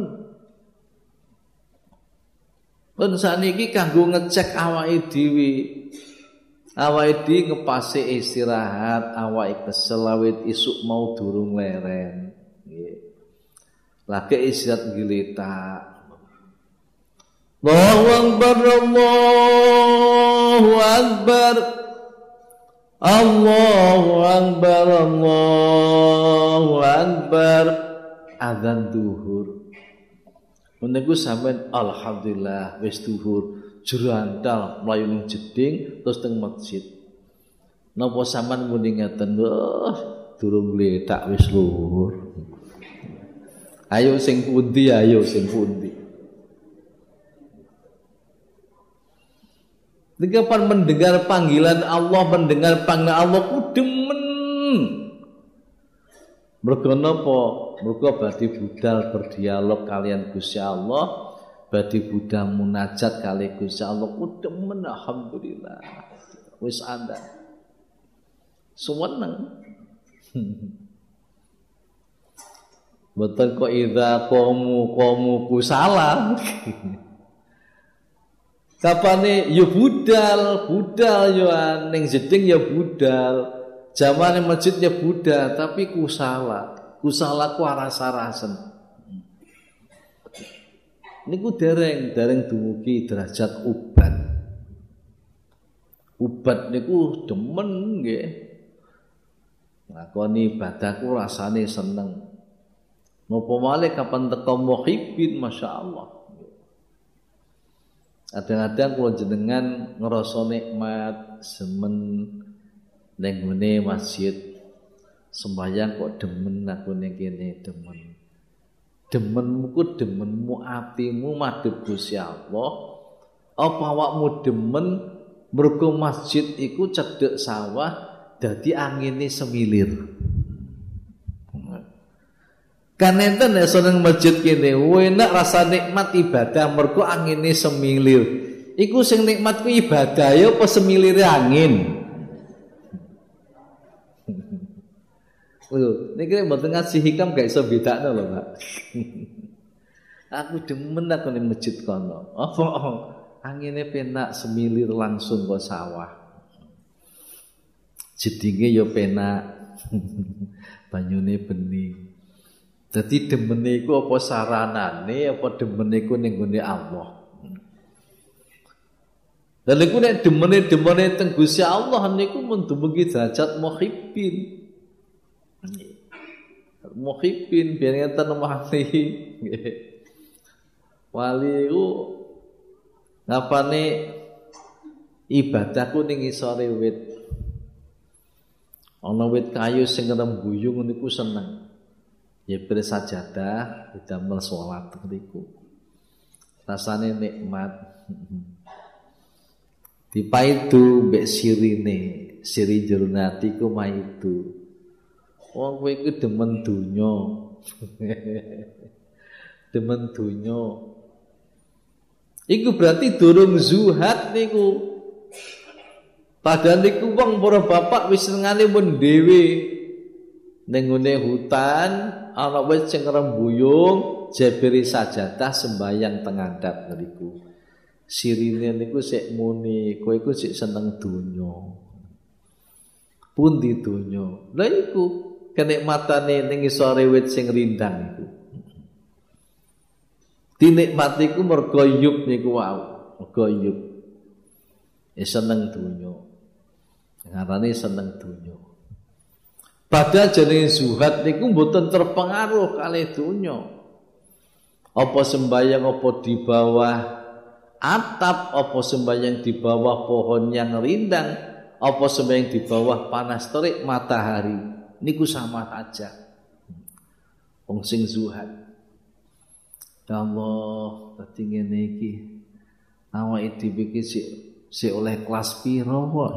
Pun saniki kanggo ngecek awake dhewe. Awake dhewe ngepase istirahat, awake kesel awit isuk mau durung leren. Nggih. Lagi istirahat geletak. Allahu Akbar, Allahu Akbar. Allahu Akbar, Allahu Akbar. Adzan zuhur. Menika sampean alhamdulillah wis zuhur, jurandal mlayu ning jeding terus teng masjid. Napa sampean muni ngaten, durung gletak wis luhur. Ayo sing pundi, ayo sing pundi. Kapan mendengar panggilan Allah, mendengar panggilan Allah ku demen. Mergo napa? Mergo badhe budal berdialog kalian Gusti Allah, badhe budal munajat kali Gusti Allah ku demen alhamdulillah. Wis anda. Suweneng. Betul kok idza qamu kusala. Kapane ya budal yo ning jeding ya budal. Jamane masjid ya budal tapi kusala. Kusala ku rasa-rasen. Niku dereng dumugi derajat ubat. Ubat niku demen nggih. Lakoni ibadahku rasane seneng. Napa malih kapan teka muhibbin masyaallah. Kadang-kadang kula jenengan ngrasa nikmat semen ning ngene masjid sembahyang kok demen aku ning kene demen. Demenmu ku demenmu atimu madhep Gusti Allah. Apa awakmu demen mergo masjid iku cedhek sawah dadi angine semilir. Kan enten nek seneng masjid kene, enak rasa nikmat ibadah mergo angine semilir. Iku sing nikmat ku ibadah ya apa semilire angin. Lho, niki mboten ngasih hikam gak iso bedakno lho, Pak. Aku demen aku ning masjid kono. Apa angine penak semilir langsung ke sawah. Jedinge ya penak. Banyune bening. Dadi demene iku apa saranane apa demene iku ning gone Allah. Lan iku nek demene teng Gusti Allah niku mun dumugi derajat muhibbin. Muhibbin biar ngeten wali. Wali iku ngapane ibadahku ning isore wit. Ana wit kayu sing rembuyung niku seneng. Ya bersajadah didamel salat niku. Rasane nikmat. Dipaidu mbek sirine, siri jero ati ku maidu. Wong kowe iku demen donya. Demen donya. Iku berarti durung zuhad niku. Padahal niku wong para bapak wis senengane mun dhewe ning ngene hutan ana wit sing rembuyung jebiri sajadah sembayang tengandap niku. Sirine niku sik muni, kowe iku sik seneng donya. Pundi donya? Lha iku kenikmatane ning isore wit sing rindang iku. Dinikmati ku mergo yub niku wau, mergo yub. Seneng donya. Ngarane seneng donya. Padahal jenenge zuhad niku mboten terpengaruh kalih donya. Apa sembayang apa di bawah atap, apa sembayang di bawah pohon yang rindang, apa sembayang di bawah panas terik matahari, niku sama aja. Wong sing zuhad. Ya Allah, dadi ngene iki. Awake dhewe iki sik oleh kelas piro kok.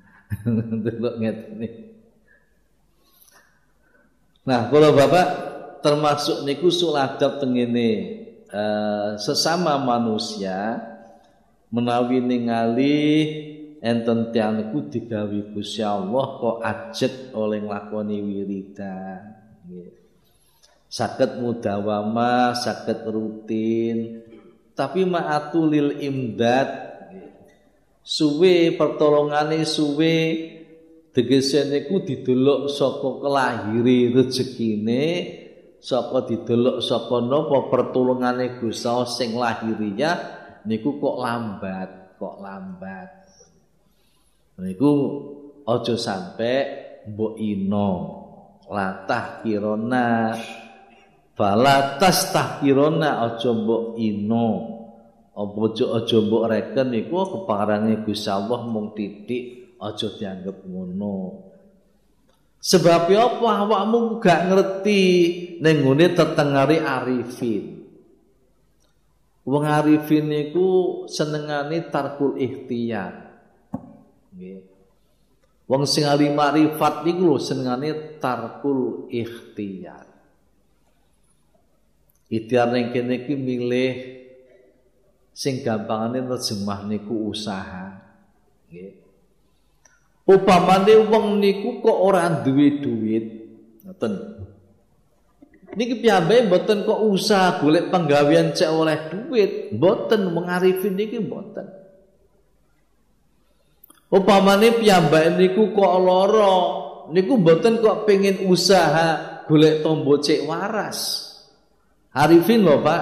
Delok ngene. Nah, kalau Bapak termasuk niku suladap tengene sesama manusia menawi ningali enten tiyang niku digawe Gusti Allah kok ajeg oleh nglakoni wiridan nggih. Saged mudawamah, saged rutin, tapi ma'atulil imdad suwe pertolongane suwe tegese niku didelok saka kelahire rezekine, saka didelok saka napa pertolongane Gusti Allah sing lahiriah niku kok lambat. Niku aja sampe mbok ino latah kirona balatas tahkirona aja mbok ino aja mbok reken niku keparange Gusti Allah mung titik aja dianggep ngono. Sebab apa awakmu gak ngerti ning ngene tetengare arifin. Wong arifin niku senengane tarkul ikhtiyar. Nggih. Wong sing ahli makrifat niku lho senengane tarkul ikhtiyar. Ikhtiar ning kene iki milih sing gampangane terjemah niku usaha. Nggih. Upamane wong niku kok ora duwe duit, ngoten. Niki piyambake mboten kok usaha golek penggawean cek oleh duit, mboten wong arifin niki mboten. Upamane piyambake niku kok lara, niku mboten kok pengin usaha golek tombo cek waras. Arifin lho, Pak.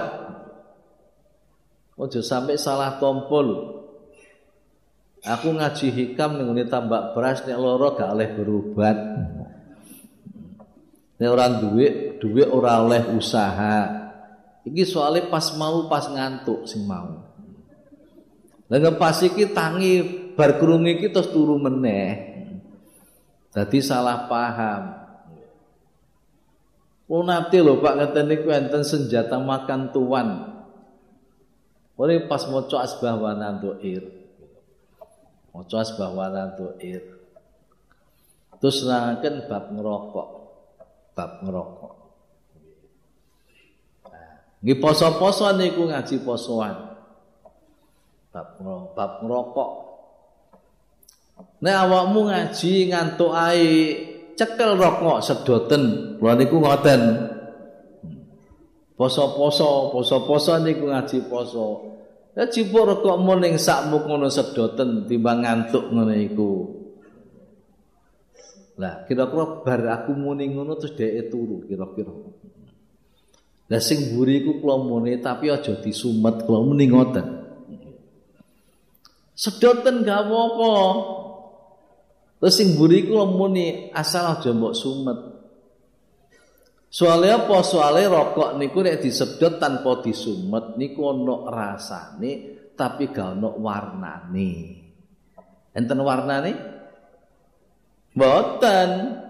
Ojo sampai salah tompol. Aku ngaji hikam ning ngene tambak beras nek lara gak oleh berobat. Nek ora duwe ora oleh usaha. Iki soalnya pas ngantuk sing mau. Lah pas iki tangi bar krungu iki terus turu meneh. Dadi salah paham. Nate lho Pak ngeten niku enten senjata makan tuan. Ora pas maca asbah wa nadhair. Maca asbah wa nadhair. Terus nangaken bab ngerokok. Nggih poso-poso niku ngaji posoan. Bab ngerokok. Nek awakmu ngaji ngantuk ae cekel rokok sedoten. Lha niku ngoten. Poso niku ngaji poso. Ya jipuk rokokmu ning sakmu ngono sedoten timbang ngantuk ngono iku. Lah kira-kira bar aku muni ngono terus dheke turu kira-kira. Lah sing mburi iku kula muni tapi aja disumet kula muni ngoten. Sedoten gak apa-apa. Terus sing mburi kula muni asal aja mbok sumet. Soale apa? Soale rokok niku nek disedot tanpa disumet niku ana rasane tapi gak ana warnane. Enten warnane? Mboten.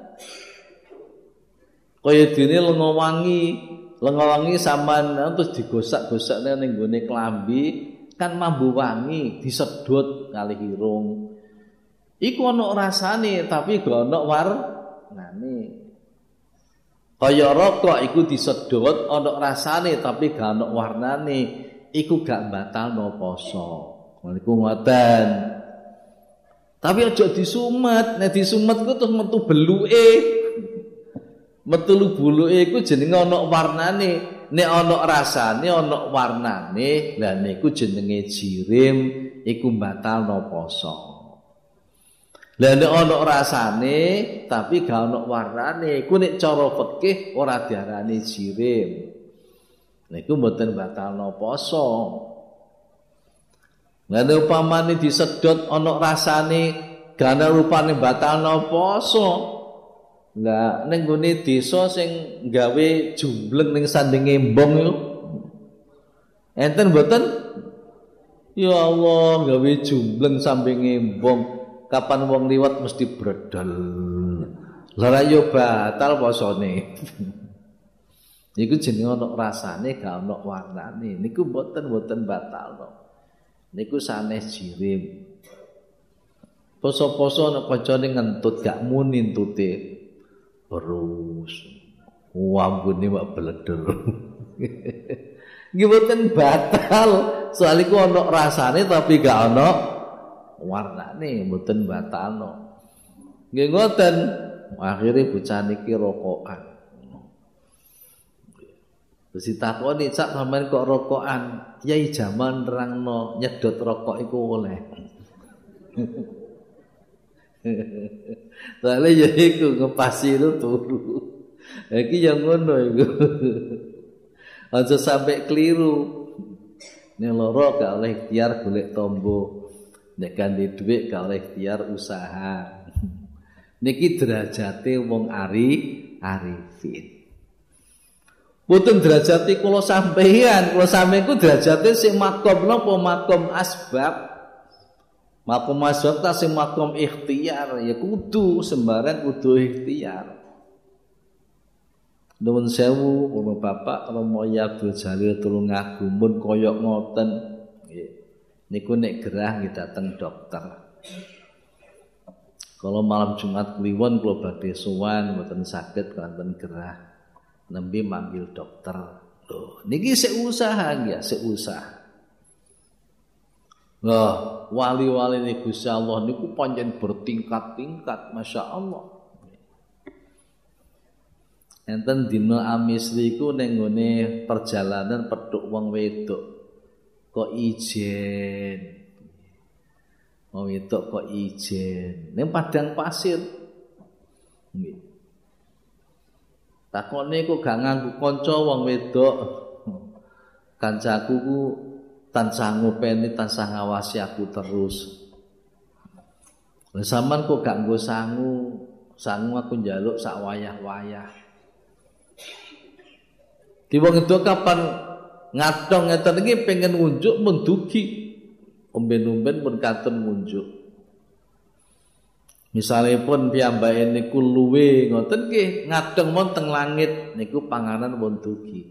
Kaya dene lenga wangi sampean terus digosak-gosakne ning gone klambi kan mambu wangi disedot kali irung. Iku ana rasane tapi gak ana warnane. Kaya rokok iku disedot ana rasane tapi gak ana warnane, iku gak batalno poso. Niku ngoten. Tapi aja disumet, nek disumet ku terus metu beluke. Metu buluke iku jenenge ana warnane, nek ana rasane ana warnane, lha niku jenenge jirim, iku batalno poso. Lah nek ana rasane tapi gak ana warnane, iku nek cara fikih ora diarani jirim. Niku mboten batalno poso. Lah nek upamane disedot ana rasane gak ana rupane batalno poso. Lah ning gone desa sing gawe jumbleng ning sandinge embong iku. Enten mboten? Ya Allah, gawe jumbleng sampinge embong. Kapan wong liwat mesti bredel. Lara yo batal posone. Niku jenenge ana rasane gak ana warnane. Niku mboten batalno. Niku sanes jirim. Poso-poso ana kancane ngentut gak muni entute. Terus Wambune wak bledher. Nggih mboten batal, soal iku ana rasane tapi gak ana warnane, mboten batalno. Nggih ngoten, akhire bocah niki rokokan. Terus ditakoni, "Cak sampean kok rokokan?" "Yai jaman nerangno nyedot rokok iku oleh." Soale ya iku ngepasi itu turu. Iki yang ngono iku. Aja sampai keliru. Nek loro gak oleh ikhtiar golek tombo. Nek ganti dhuwit gak oleh ikhtiar usaha. Niki derajate wong arifin. Mboten derajate kula sampeyan ku derajate sing makom napa makom asbab. Makom asbab ta sing makom ikhtiar, ya kudu sembarang kudu ikhtiar. Nuwun sewu Bapak Bapak Romo Abdul Jalil Tulungagumun koyok ngoten. Nggih. Niku nek gerah nggih dateng dokter. Kalau malam Jumat kliwon kula badhe sowan mboten saged kanten gerah. Nembe manggil dokter. Loh, niki sik usaha nggih, sik usaha. Nah, wali-wali niku Gusti Allah niku pancen bertingkat-tingkat, Masya Allah. Enten dina Amisri iku ning nggone perjalanan pedhuk wong wedok. Kok ijen. Wong wedok kok ijen. Ning padang pasir. Nggih. Takone kok gak nganggo kanca wong wedok. Kancaku ku tansah ngopeni, tansah ngawasi aku terus. Lah sampean kok gak nggo sangu aku njaluk sak wayah-wayah. Di wong itu kapan ngatong ngeten iki pengen ngunjuk mendugi. Omben-omben pun katon ngunjuk. Misalipun piyambake niku luwe ngoten nggih ngadeng mon teng langit niku panganan pun dugi.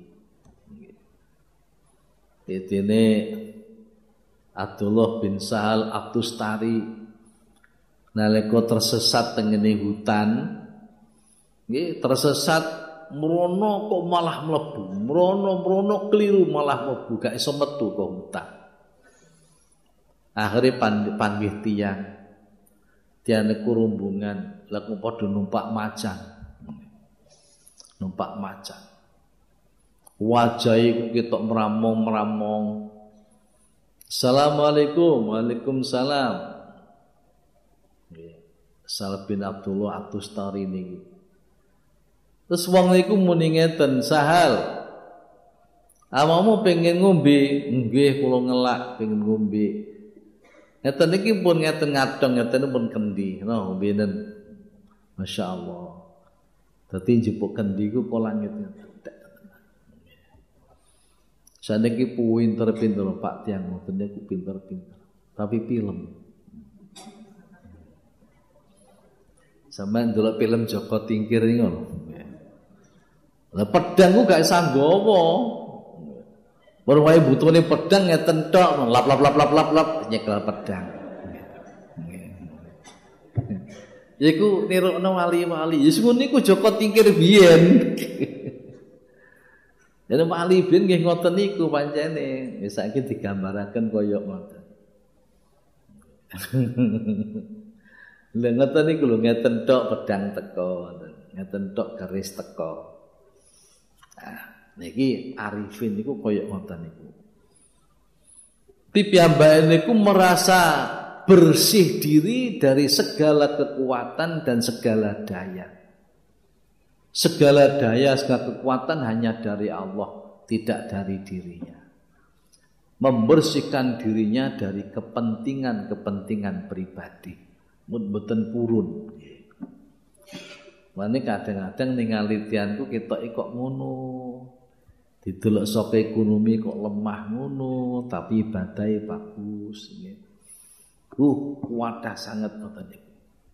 Dene Abdullah bin Sahal At-Tustari nalika tersesat teng ngene hutan nggih tersesat mrono kok malah mlebu mrono keliru malah mlebu gak iso metu ke hutan. Akhire panggih tiyang niku rumbungan lha kok padha numpak macan. Numpak macan. Wajahe ku ketok meramong-meramong. Assalamualaikum. Waalaikumsalam. Sal bin Abdullah At-Tustari niki. Terus wong niku muni ngeten, "Sahal. Awakmu pengen ngombe?" "Nggih, kula ngelak pengen ngombe." Ngeten iki pun ngeten ngadong, ngeten pun kendi. Nah, ombenen. Masyaallah. Dadi njupuk kendi ku kok langit ngeten. Saniki pinter-pinter Pak tiyang ngoten niku pinter-pinter. Tapi film. Sampeyan ndelok film Joko Tingkir iki ngono. Lah pedang ku gak sanggawa. Baru wae butuhne pedang ngeten tok, lap nyekel pedang. Iku nirukno wali-wali. Ya ngono niku Joko Tingkir biyen. Jadi wali biyen nggih ngoten niku pancene. Wis saiki digambaraken kaya ngoten. Lha ngoten niku lho ngeten tok pedang teko, ngeten tok keris teko. Nah, niki arifin niku kaya ngoten niku. Piyambake niku merasa bersih diri dari segala kekuatan dan segala daya. Segala daya, segala kekuatan hanya dari Allah, tidak dari dirinya. Membersihkan dirinya dari kepentingan-kepentingan pribadi. Mboten purun. Mane kadang-kadang ningali tianku ketok kok ngono. Didelok saka ekonomi kok lemah ngono, tapi ibadahe bagus nggih. Kuwadah sangat ngoten niku.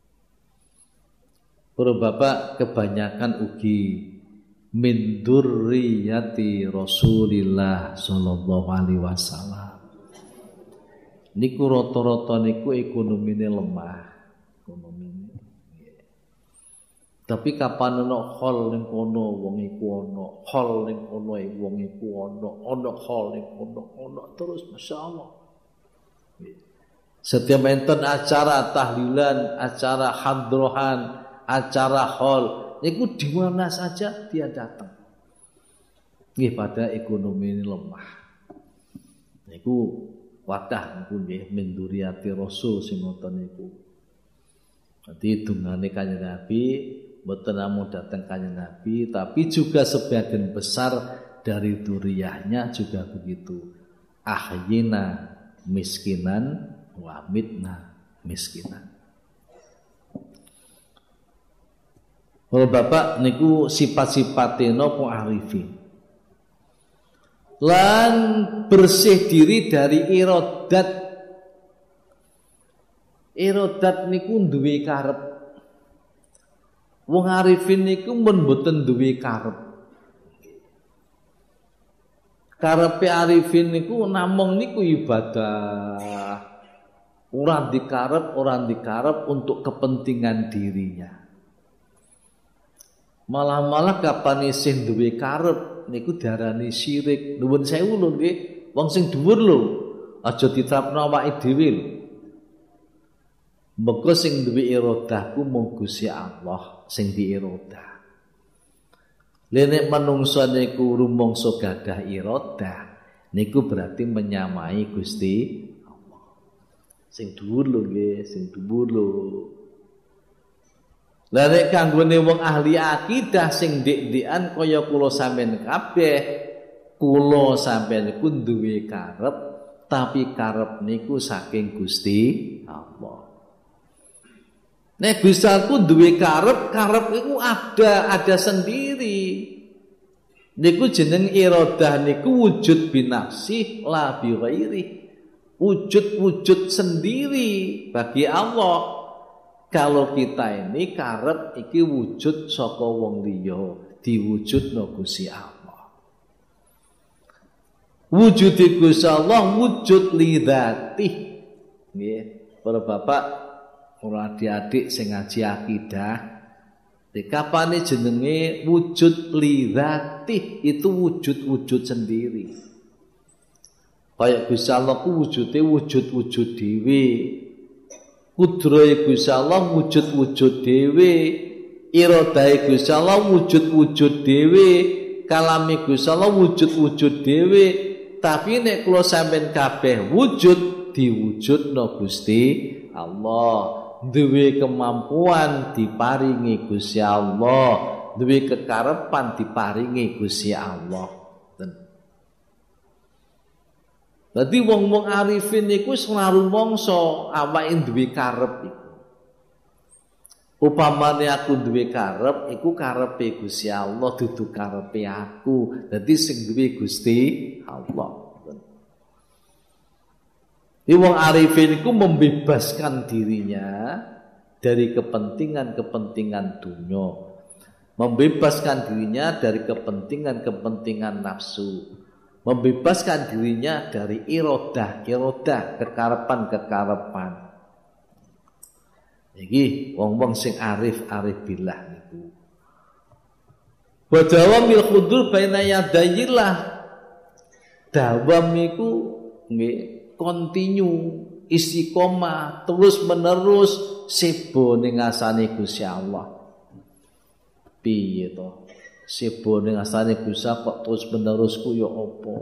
Para bapak kebanyakan ugi min dzurriyyati Rasulillah sallallahu alaihi wasallam. Niku rata-rata niku ekonomine lemah, ekonomine. Tapi kapan ana hol ning kono wong iku ana, hol ning kono wong iku ana hol ning kono ana terus masyaallah. Setiap enten acara tahlilan, acara hadrohan, acara hol, niku di mana saja dia datang. Nggih pada ekonomi ini lemah. Niku wadah niku nggih min dzurriyyati Rasul sing ngoten niku. Dadi dungane Kanjeng Nabi mboten namung datang Kanjeng Nabi, tapi juga sebagian besar dari dzurriyyahnya juga begitu. Ahyina miskinan wa mitna miskinan. Kalau Bapak niku sifat-sifate napa arifin. Lan bersih diri dari irodat. Irodat niku duwe karep. Wong arifin niku mun mboten duwe karep. Karepe arifin niku namung niku ibadah. Orang dikarep untuk kepentingan dirinya. Malah kapan sing duwe karep niku diarani syirik. Nuwun sewu lho nggih, wong sing dhuwur lho. Aja diterapno awake dhewe lho. Mengko sing duwe iradah ku mung Gusti Allah sing diiradah. Nek manungsa niku rumangsa gadah iradah, niku berarti menyamai Gusti sing dhuwur lho nggih, sing dhuwur lho. Lah nek kanggone wong ahli akidah sing ndek-ndekan kaya kula sampean kabeh, kula sampean iku duwe karep, tapi karep niku saking Gusti Allah. Nek Gusti Allah duwe karep, karep iku ada sendiri. Niku jeneng iradah niku wujud binafsi la bi ghairi. Wujud sendiri bagi Allah. Kalau kita ini karep iki wujud saka wong liya, diwujudno Gusti Allah. Wujud Gusti Allah wujud li dzati. Nggih, para bapak, para adik-adik sing ngaji akidah, kapane jenenge wujud li dzati, itu wujud sendiri. Kayak Gusti Allah ku wujude wujud dhewe. Kudrahe Gusti Allah wujud dhewe. Iradahe Gusti Allah wujud dhewe. Kalame Gusti Allah wujud dhewe. Tapi nek kula sampean kabeh wujud diwujudno Gusti Allah. Duwe kemampuan diparingi Gusti Allah. Duwe kekarepan diparingi Gusti Allah. Dadi wong-wong arifin niku wis ngarumangsa awake duwe karep iku. Upamane aku duwe karep, iku karepe Gusti Allah dudu karepe aku. Dadi sing duwe Gusti Allah. Wong arifin iku membebaskan dirinya dari kepentingan-kepentingan dunia. Membebaskan dirinya dari kepentingan-kepentingan nafsu. Membebaskan dirinya dari irodah, kekarepan. Iki wong-wong sing arif billah niku. Wa dawamil khudur baina yadayillah. Dawam niku nggih kontinu, istiqomah, terus menerus sebo ning ngasane Gusti Allah. Piye to? Sebo ning asane Gusti kok terus menerus ku ya apa.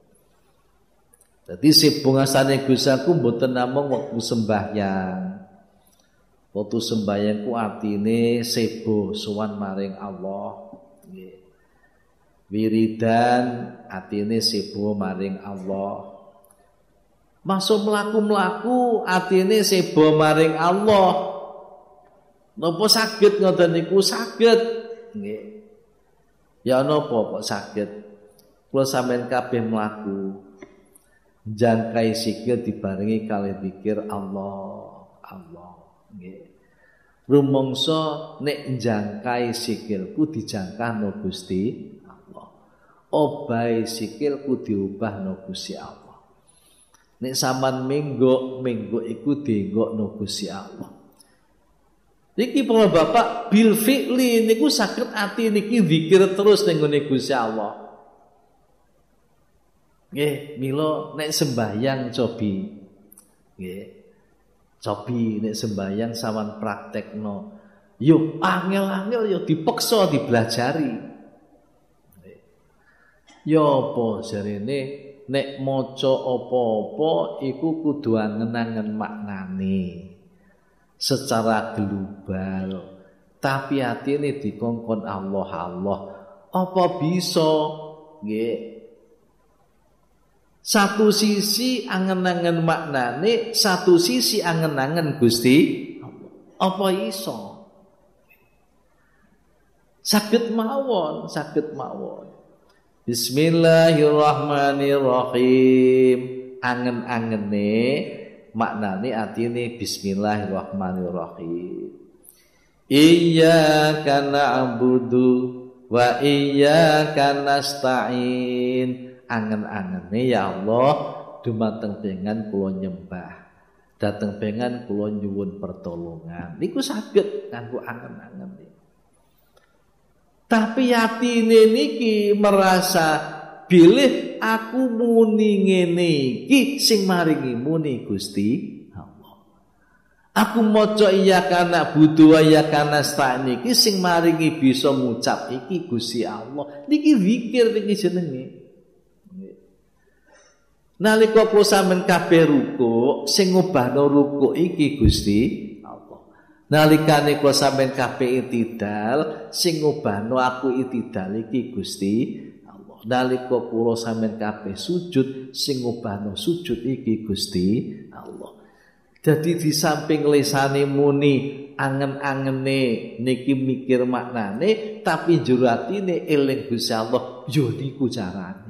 Dadi sebo ngasane Gusti ku mboten namung wektu sembahyang. Wektu sembahyang ku artine sebo sowan maring Allah. Nggih. Wiridan artine sebo maring Allah. Masuk mlaku-mlaku artine sebo maring Allah. Napa saged ngoten niku saged. Nggih. Ya napa kok saged? Kula sampean kabeh mlaku. Jangkai sikil dibarengi kali zikir Allah. Nggih. Rumangsa nek jangkai sikilku dijangkahno Gusti Allah. Obahe sikilku diubahno Gusti Allah. Nek sampean menggok iku dienggokno Gusti Allah. Niki para bapak bil fi'li niku saged ati niki zikir terus ning ngene Gusti Allah. Nggih, mila nek sembahyang cobi. Nggih. Cobi nek sembahyang sawan praktekno. Yo angel-angel yo dipeksa dibelajari. Yo apa jarene nek maca apa-apa iku kudu angen-angen maknane. Secara global, tapi atine dikongkon Allah. Apa bisa nggih? Satu sisi angen-angen maknane, satu sisi angen-angen Gusti Allah. Apa iso? Saged mawon. Bismillahirrahmanirrahim. Angen-angene maknane atine bismillahirrahmanirrahim. Iyyaka na'budu wa iyyaka nasta'in. Angen-angene ya Allah dumateng pengen kula nyembah. Dateng pengen kula nyuwun pertolongan. Niku saged kanggo angen-angen. Tapi atine niki merasa bilih aku muni ngene iki sing maringi muni Gusti Allah. Aku maca iyyaka na'budu wa iyyaka nasta'in iki sing maringi bisa ngucap iki Gusti Allah. Niki zikir niki jenenge. Nalika kula sampeyan kabeh ruku, sing ngubahno ruku iki Gusti Allah. Nalikane kula sampeyan kabeh itidal, sing ngubahno aku itidal iki Gusti nalika kula sampeyan kabeh sujud sing ngubahno sujud iki Gusti Allah. Dadi di samping lesane muni angen-angene niki mikir maknane tapi jero atine eling Gusti Allah yo niku carane.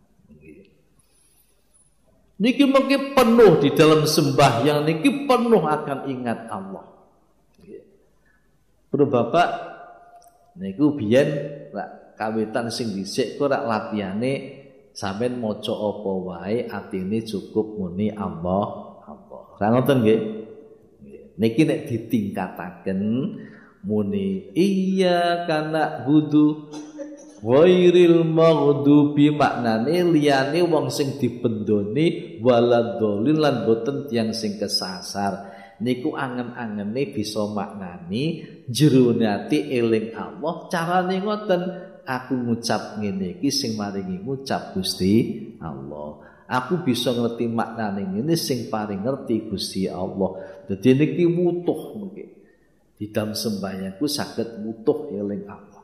Niki mungkin penuh di dalam sembahyang niki penuh akan ingat Allah. Bro Bapak niku biyen kawitan sing dhisik kok rak latihane sampean maca apa wae atine cukup muni Allah. Ra ngoten nggih. Niki nek ditingkataken muni iyyaka na'budu ghairil maghdubi maknane liyane wong sing dibendoni waladhdallin lan boten tiyang sing kesasar. Niku angen-angene bisa maknani jerone ati eling Allah. Carane ngoten aku ngucap ngene iki sing maringi ngucap Gusti Allah. Aku bisa ngerti maknane ngene sing paring ngerti Gusti Allah. Dadi niki wutuh mungkin. Di dalam sembahyangku saged wutuh eling Allah.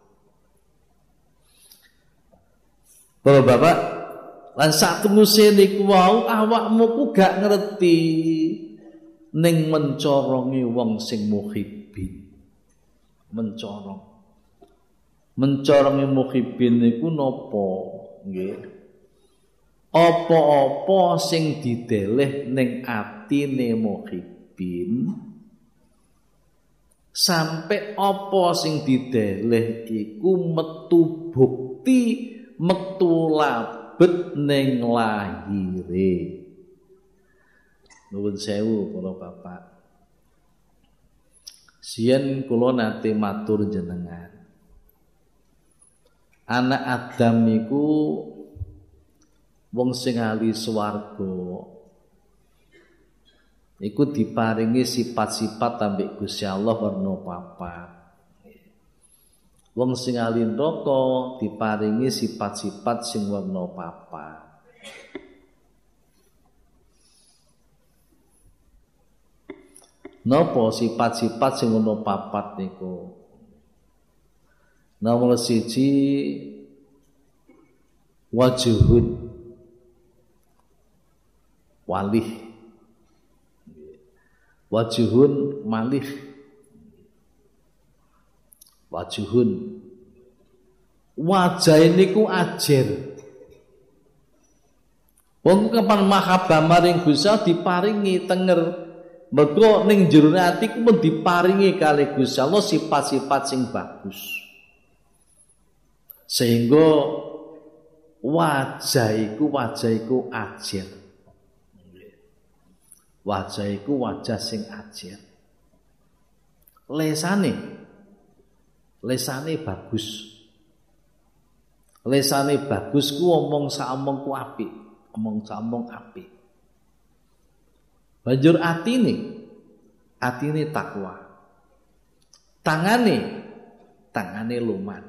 Para bapak, lan satemuse niku wau awakmu ku gak ngerti ning mencorongi wong sing muhibbin. Mencorongi muhibbin niku napa? Nggih. Apa-apa sing dideleh ning atine muhibbin sampai apa sing dideleh iku metu bukti, metu labet ning lahire. Nuwun sewu para bapak. Siyen kula nate matur jenengan. Anak Adam iku wong sing ahli swarga. Iku diparingi sifat-sifat ambek Gusti Allah warna papat. Wong sing ahli neraka diparingi sifat-sifat sing warna papat. Napa sifat-sifat sing ono papat niku? Nomor 1 wajhun walih. Wajhun malih. Wajhun wajah niku ajer. Wong kapan mahabbah maring Gusti diparingi tenger. Mergo ning jero ati ku men diparingi kalih Gusti Allah sifat-sifat sing bagus. Sehingga wajah iku ajer. Wajah iku wajah sing ajer. lesane bagus. Lesane bagus ku omong saomong ku apik, omong saomong apik. Banjur atine takwa. Tangane luman.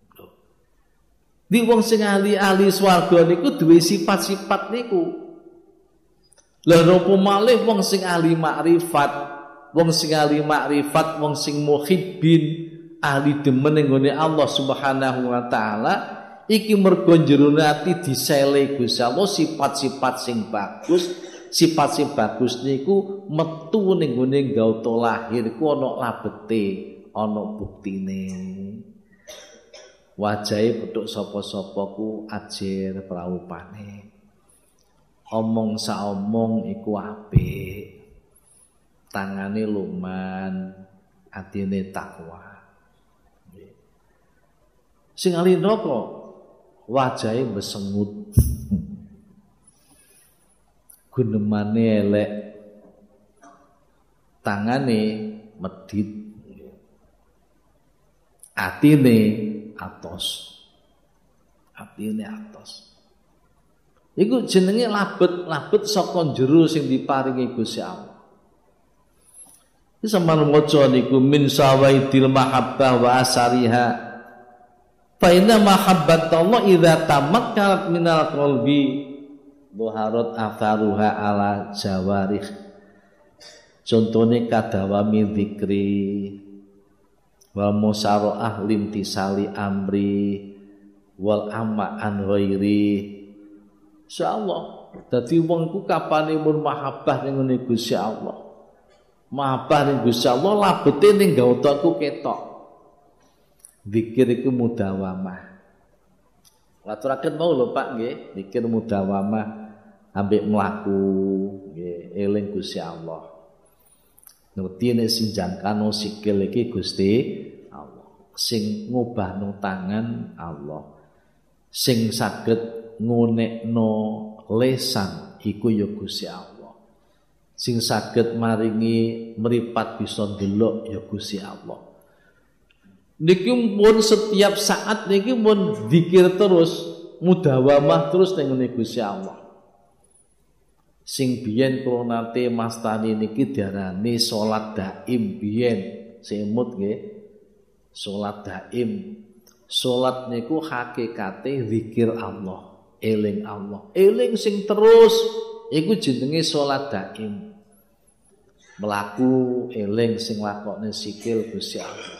Di wong sing ahli swarga niku duwe sifat-sifat niku. Lah napa malih wong sing ahli makrifat, wong sing muhibbin, ahli demen ning gone Allah Subhanahu wa taala, iki mergo jerone ati disele Gusti Allah sifat-sifat sing bagus. Sifat sing bagus niku metu ning gone gauta lahir ku ana labete, ana buktine. Wajahe petuk sapa-sapa ku ajir praupane. Omong saomong iku apik. Tangane luman, atine takwa. Sing ahli neraka wajahe besengut. Gunemane elek. Tangane medhit. Atine atos. Iku jenenge labet saka jero sing diparingi Gusti Allah. Iki sampeyan maca niku min sawaidil mahabbah wa asariha. Fa inna mahabbatallah idza tamakkarat minal qalbi dhaharat atharuha ala jawarih. Contone kadawami zikri wal musara'ah limtisali amri wal amma an ghairi. Insyaallah dadi wong ku kapane mun mahabbah ning ngene Gusti Allah. Mahabbah ning Gusti Allah labete ning gautaku ketok. Zikir iku mudawamah. Waturaken mau lho Pak nggih, zikir mudawamah ambek mlaku nggih eling Gusti Allah. Ngerti nek sing jangkano sikil iki Gusti Allah. Sing ngubahno tangan Allah. Sing saged ngunekno lesan iku ya Gusti Allah. Sing saged maringi mripat bisa ndelok ya Gusti Allah. Niki pun setiap saat niki pun zikir terus, mudawamah terus ning Gusti Allah. Sing biyen kula nate mastani niki diarani salat daim biyen semut nggih. Salat daim. Salat niku hakikate zikir Allah, eling Allah. Eling sing terus iku jenenge salat daim. Melaku eling sing lakone sikil Gusti Allah.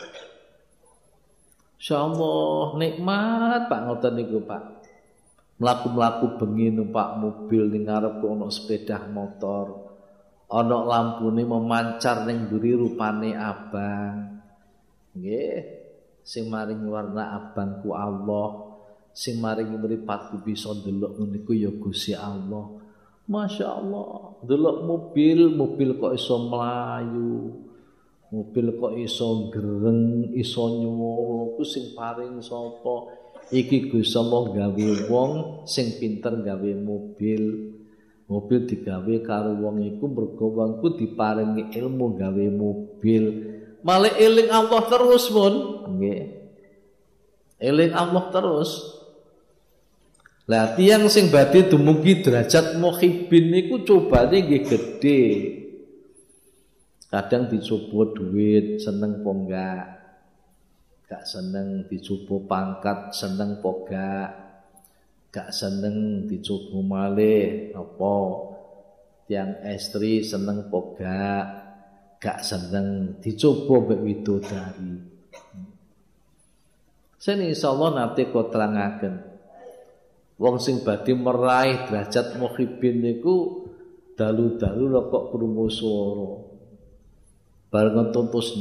Insyaallah nikmat Pak ngoten niku Pak. Mlaku-mlaku bengi numpak mobil ning ngarep kok ana sepeda motor. Ana lampune memancar ning mburi rupane abang. Nggih, sing maringi warna abang ku Allah, sing maringi mripatku bisa ndelok niku ya Gusti Allah. Masyaallah, ndelok mobil kok iso mlayu. Mobil kok iso gereng, iso nyuwara, ku sing paring sapa? Iki Gusti Allah gawe wong sing pinter gawe mobil. Mobil digawe karo wong iku mergo wongku diparingi ilmu gawe mobil. Malah eling Allah terus pun, nggih. Eling Allah terus. Lah tiyang sing badhe dumugi derajat muhibbin niku cobane nggih gedhe. Kadang dicoba duit seneng apa enggak. Gak seneng dicoba pangkat seneng apa gak seneng dicoba malih apa tiang istri seneng apa gak seneng dicoba mek widodari. Sene insyaallah nate kok terangaken wong sing badhe meraih derajat muhibbin niku dalu-dalu kok krungu swara bareng tuntus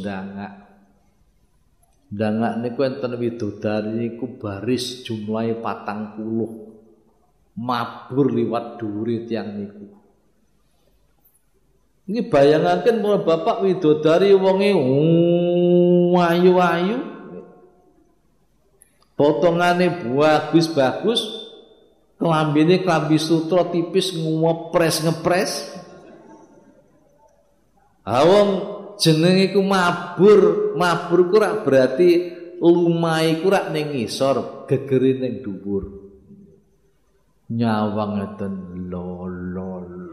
ndangak niku enten widodari niku baris jumlahe 40 mabur liwat dhuwure tiyang niku. Ini bayangaken mulai bapak widodari wonge ayu-ayu. Potongane bagus-bagus, kelambine klambi sutra tipis ngepres. Wong jenenge iku mabur. Mabur ku rak berarti lumai ku rak ning ngisor, gegere ning dhuwur. Nyawang ngeten lolo.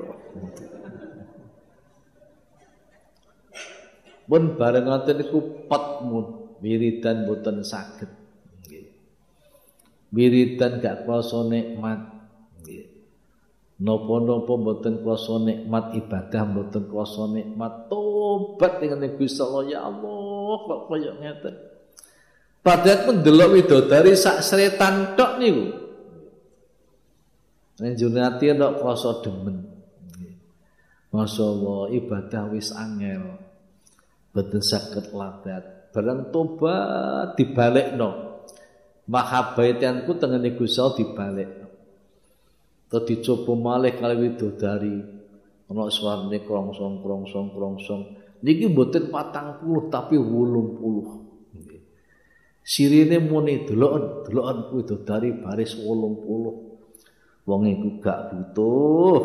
Pun bareng ngoten niku petmun, wiridan boten saged. Nggih. Wiridan gak krasa nikmat. Nggih. Napa-napa boten krasa nikmat, ibadah boten krasa nikmat. Tobat dengan Gusti Allah, ya Allah, kok kaya ngeten. Padahal pun delok widodari sak sretan tok niku. Nenjune ati nek krasa demen. Masyaallah ibadah wis angel. Boten saged ladat. Bareng tobat dibalekno. Mahabbatianku tengene Gusti Allah dibalekno. Terus dicoba malih kali widodari. Ana swarane krongsong. Niki mboten 40 tapi 80. Sirine muni deloken widodari baris 80. Wong iku gak butuh.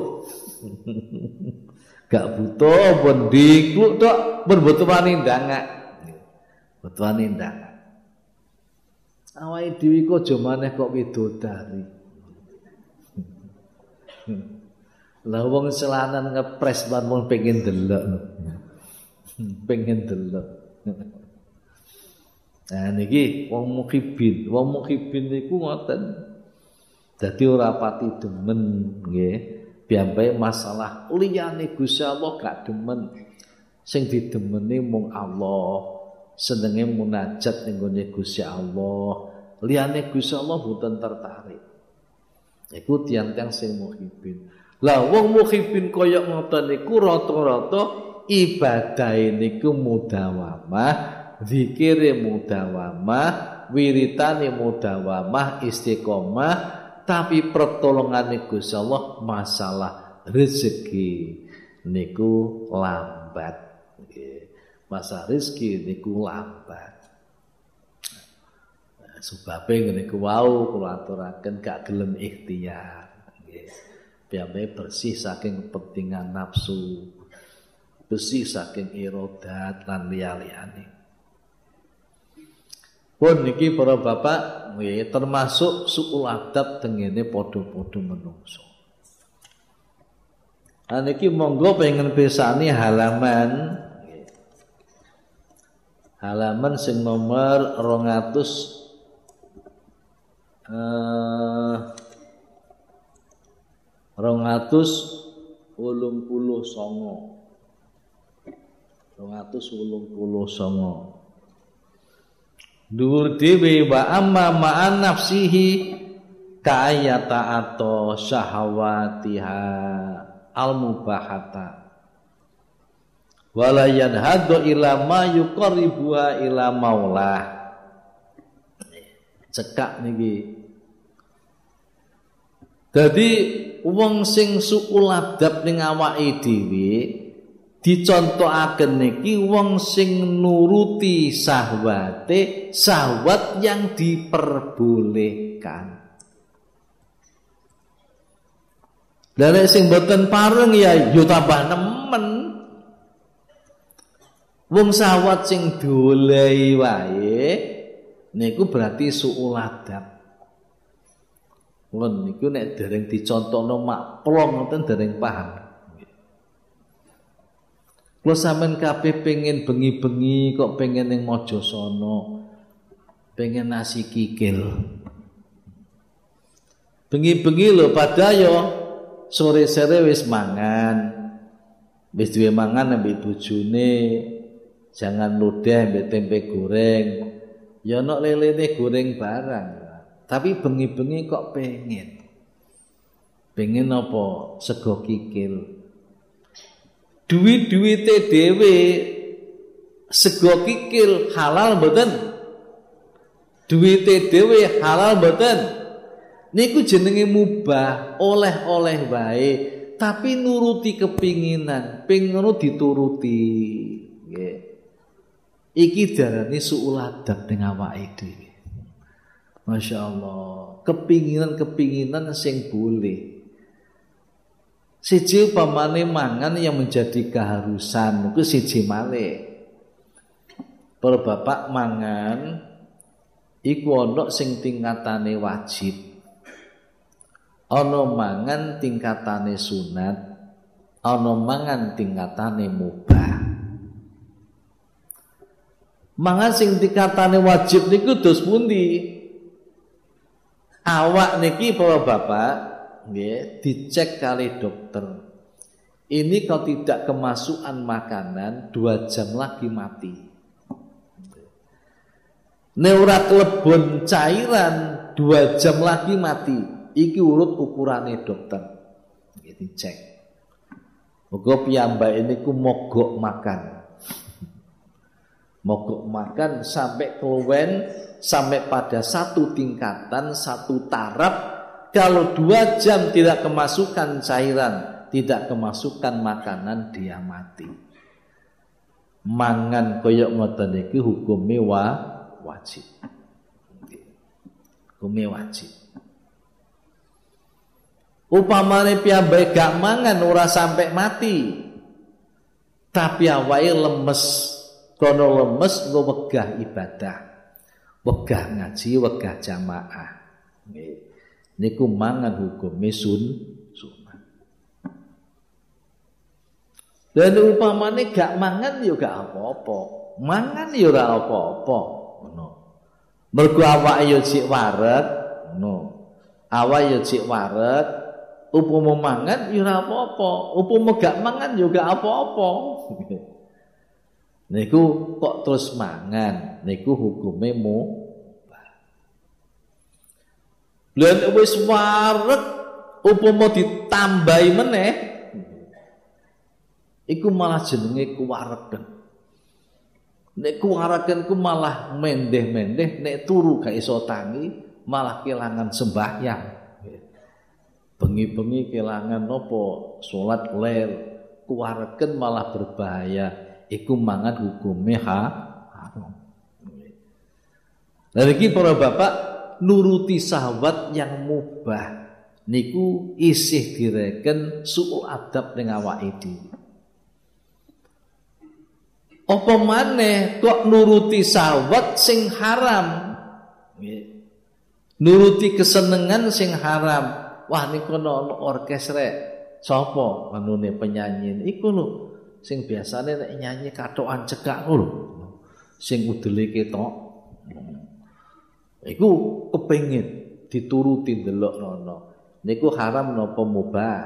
Gak butuh pun dikluk tok, pun butuh wani ndangak. Butuh wani ndangak. Awake dhewe kok aja maneh kok widodari. Lah wong selanan ngepres ban mun pengen delok. Pengen delok. Nah niki wong mukhibin niku ngoten. Dadi ora pati demen nggih. Piyambake masalah liyane Gusti Allah gak demen. Sing didemeni mung Allah. Senenge munajat ning gone Gusti Allah. Liyane Gusti Allah boten tertarik. Iku tiyang-tiyang sing mukhibin. Lah wong mukhibin kaya ngoten niku rata-rata ibadahe niku mudawamah, zikire mudawamah, wiritane mudawamah, istiqomah. Tapi pertolongane Gusti Allah masalah rezeki niku lambat. Masalah rezeki niku lambat. Sebabe niku wau kula aturaken gak gelem ikhtiar. Nggih. Bersih saking kepentingan nafsu. Bersih saking iradat lan liya-liyane. Pun niki para bapak nggih termasuk suul adab tengene padha-padha menungso. Nah niki monggo pengen pisani halaman halaman sing nomor 289. Dhuwur dhewe wa amma ma'an nafsihi ka'ayata ato syahawatiha al-mubahata wala yanhadu ila ma yuqarribuha ila maulah. Cekak niki. Dadi wong sing suul adab ning awake dhewe dicontohaken niki wong sing nuruti syahwate, syahwat yang diperbolehkan. Lah nek sing boten pareng ya yo tambah nemen. Wong syahwat sing dolehi wae niku berarti suul adab. Wong niku nek dereng dicontohno mak plong ngoten dereng paham. Kalau sampean kabeh pengen bengi-bengi kok pengen ning Mojosana, pengen nasi kikil. Bengi-bengi lho padha yo sore-sore wis mangan. Wis duwe mangan ambek bojone, jangan lodeh ambek tempe goreng. Ya nek lelene goreng barang. Tapi bengi-bengi kok pengen. Pengen apa? Sego kikil. Duit-duwite dhewe sego kikil halal mboten? Duwite dhewe halal mboten? Niku jenenge mubah, oleh-oleh wae, tapi nuruti kepinginan, pengen dituruti. Nggih. Iki darane suul adab ning awake dhewe. Masyaallah, kepinginan-kepinginan sing boleh. Siji upamane mangan yang menjadi keharusan, niku siji malih. para bapak mangan iku ana sing tingkatane wajib, ana mangan tingkatane sunat, ana mangan tingkatane mubah. Mangan sing tingkatane wajib niku dos pundi? Awak niki para bapak nggih dicek kali dokter. Ini kalau tidak kemasukan makanan 2 jam lagi mati. Nek ora kelebon cairan 2 jam lagi mati. Iki urut ukurane dokter. Nggih dicek. Muga piyambake niku mogok makan. Mogok makan sampai keluwen, sampai pada satu tingkatan, satu taraf. Kalau 2 jam tidak kemasukan cairan, tidak kemasukan makanan, dia mati. Mangan koyok ngoten iki hukume wajib. Hukume wajib. Upamane piyambake gak mangan ora sampai mati, tapi awake lemes, kono lemes nggo wegah ibadah, wegah ngaji, wegah jamaah. Niku mangan hukume sunat. Dan upamane gak mangan ya gak apa-apa, mangan ya ora apa-apa, ngono. Mergo awake ya sik waret, ngono. Awake ya sik waret, upama mangan ya ora apa-apa, upama gak mangan ya gak apa-apa. Niku kok terus mangan, niku hukume mubah. Lan wis waret upama ditambahi meneh iku malah jenenge kuwareken. Nek kuwareken ku malah mendeh-mendeh, nek turu gak iso tangi malah kelangan sembahyang. Bengi-bengi kelangan apa? Salat ler. Kuwareken malah berbahaya. Iku mangan hukume haram. Lah iki para bapak nuruti syahwat yang mubah niku isih direken su'ul adab ning awake dhewe. Apa maneh kok nuruti syahwat sing haram? Nuruti kesenengan sing haram. Wah niku ana orkes rek. Sapa anune penyanyi iku lho sing biasane nek nyanyi kathokan cekak lho. Sing udele ketok. Iku kepengin dituruti ndelokno. Niku haram napa mubah?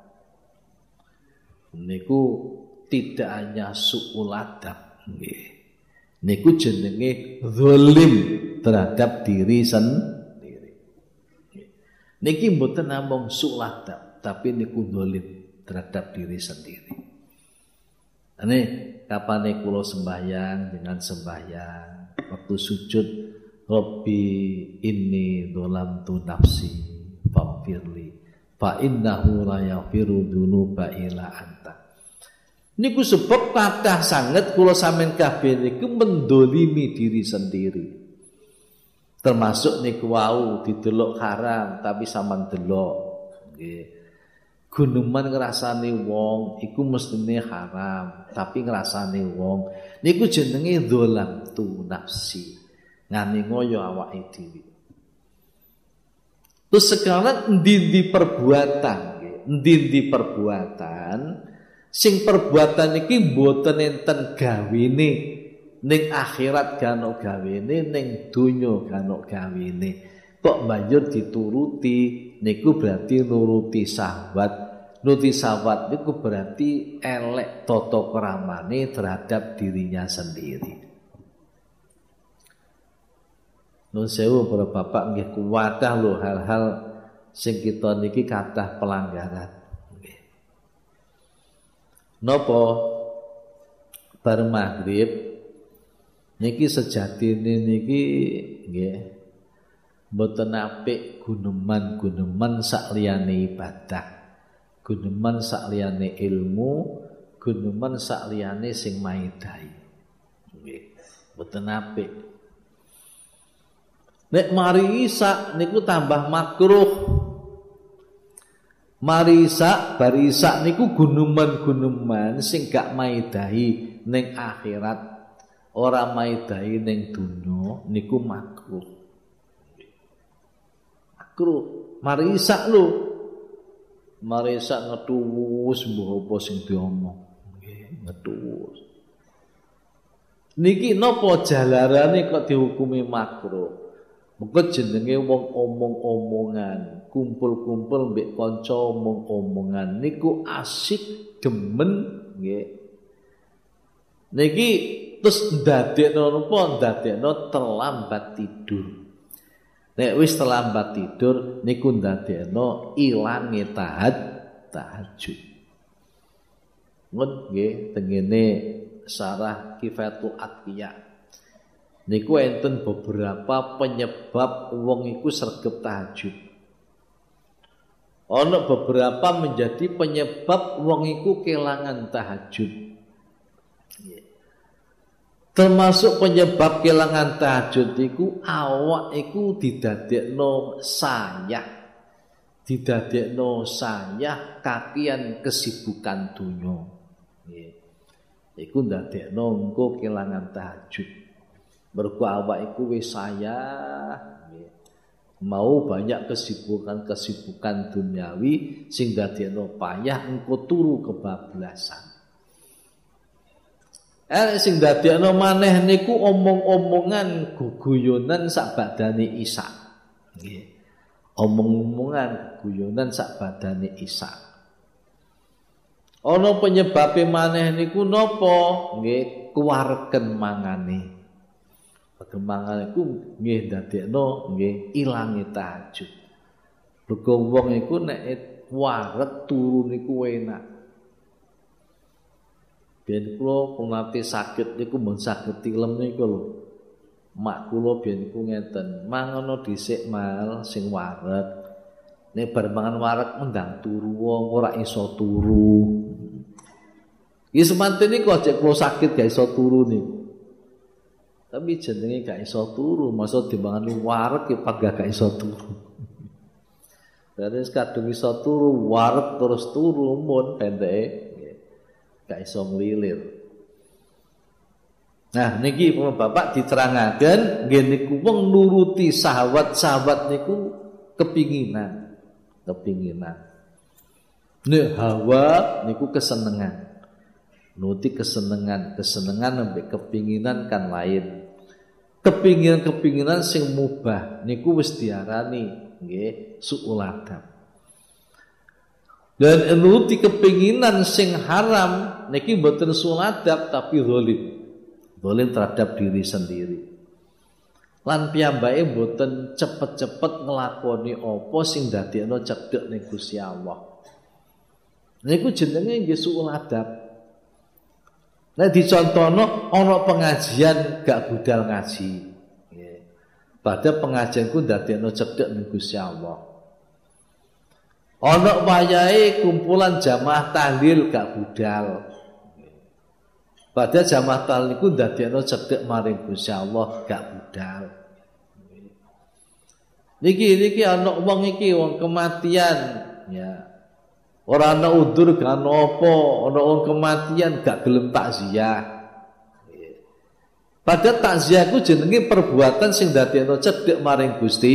Niku tidak hanya su'ul adab nggih. Niku jenenge zalim terhadap diri sendiri. Niki mboten namung su'ul adab, tapi niku zalim terhadap diri sendiri. Ane kapane kula sembahyang dengan sembahyang waktu sujud Rabbi inni dzalamtu nafsi faghfirli fa innahu la yaghfiru dzunuba illa anta. Niku sebab kathah sanget kula sampeyan kabeh niku mendolimi diri sendiri. Termasuk niku wau didelok haram tapi sampean delok. Nggih. Guneman ngrasani wong iku mestine haram, tapi ngrasani wong niku jenenge dzalam tu nafsi. Ngani ngoyo awake dhewe. Terus sekarang endi-endi perbuatan nggih, endi-endi perbuatan sing perbuatan iki mboten enten gawene ning akhirat gak ono gawene, ning donya gak ono gawene. Kok banjur dituruti niku berarti nuruti syahwat. Nuruti syahwat niku berarti elek tata kramane terhadap dirinya sendiri. Nun sewu para bapak nggih kuwadah lho hal-hal sing kita niki kathah pelanggaran. Napa bar maghrib niki sejatine niki nggih mboten apik guneman-guneman sak liyane ibadah, guneman sak liyane ilmu, guneman sak liyane sing maidai. Nggih, mboten apik. Nek mari isak niku tambah makruh. Mari isak, bari isak niku guneman-guneman sing gak maidahi ning akhirat. ora maidai ning donya niku makruh. Makruh, marisak lho. Marisak ngetuwus mbuh apa sing diomong. Nggih, ngetuwus. Niki napa jalarane kok dihukumi makruh? Mengko jenenge wong omong-omongan, kumpul-kumpul mbek kanca omong-omongan niku asik demen nggih. Niki terus ndadekno napa? Ndadekno terlambat tidur. Nek wis terlambat tidur niku ndadekno ilange tahajud. Ngon nggih tengene Syarah Kifayatul Atqiya. Niku enten beberapa penyebab wong iku sregep tahajud. Ana beberapa menjadi penyebab wong iku kelangan tahajud. Termasuk penyebab kelangan tahajud iku awak iku didadekno sayah. Didadekno sayah kakian kesibukan dunya. Iku ndadekno engko kelangan tahajud. Mergo awak iku wis sayah mau banyak kesibukan duniawi sing dadekno payah engko turu kebablasan. Sing dadekno maneh niku omong-omongan guguyonan sak badane Isa. Nggih. Omong-omongan guguyonan sak badane Isa. Ana penyebabe maneh niku napa? Nggih, kuwaregen mangane. Perkembangan iku nggih dadekno nggih ilange tahajud. Mergo wong iku nek wareg turu niku enak. Biyen kula nate sakit niku mun saged tilem niku lho. Mak kula biyen niku ngeten, mangono dhisik mal sing wareg. Nek bar mangan wareg mendang turu wong ora iso turu. Iki semanten niku ajek kula sakit gak iso turu niku. Tapi jenenge gak iso turu, maksud dimangani wareg ya gak iso turu. Dari kadung iso turu, wareg terus turu mun pendeke gak iso nglilir. Nah niki Bapak diterangaken nggih niku wong nuruti sahabat-sahabat niku kepinginan. Nek hawa niku kesenengan. Nuti kesenengan sampai kepinginan kan lain. Kepinginan sing mubah niku wis diarani nggih suul adab. Dan nuti kepinginan sing haram niki mboten suul adab tapi zalim. Zalim terhadap diri sendiri. Lan piyambake mboten cepet-cepet nglakoni apa sing dadekno cedhek ning Gusti Allah. Niku jenenge nggih suul adab. Nah dicontohno ana pengajian gak budal ngaji. Nggih. Padahal pengajianku ndadekno cedhek ning Gusti Allah. Ana wayahe kumpulan jamaah tahlil gak budal. Padahal jamaah tahlil niku ndadekno cedhek maring Gusti Allah gak budal. Niki ana wong iki wong kematian ya. Ora ana udur gak apa, ana wong kematian gak gelem takziah. Padahal takziah ku jenenge perbuatan sing dadekno cedhek maring Gusti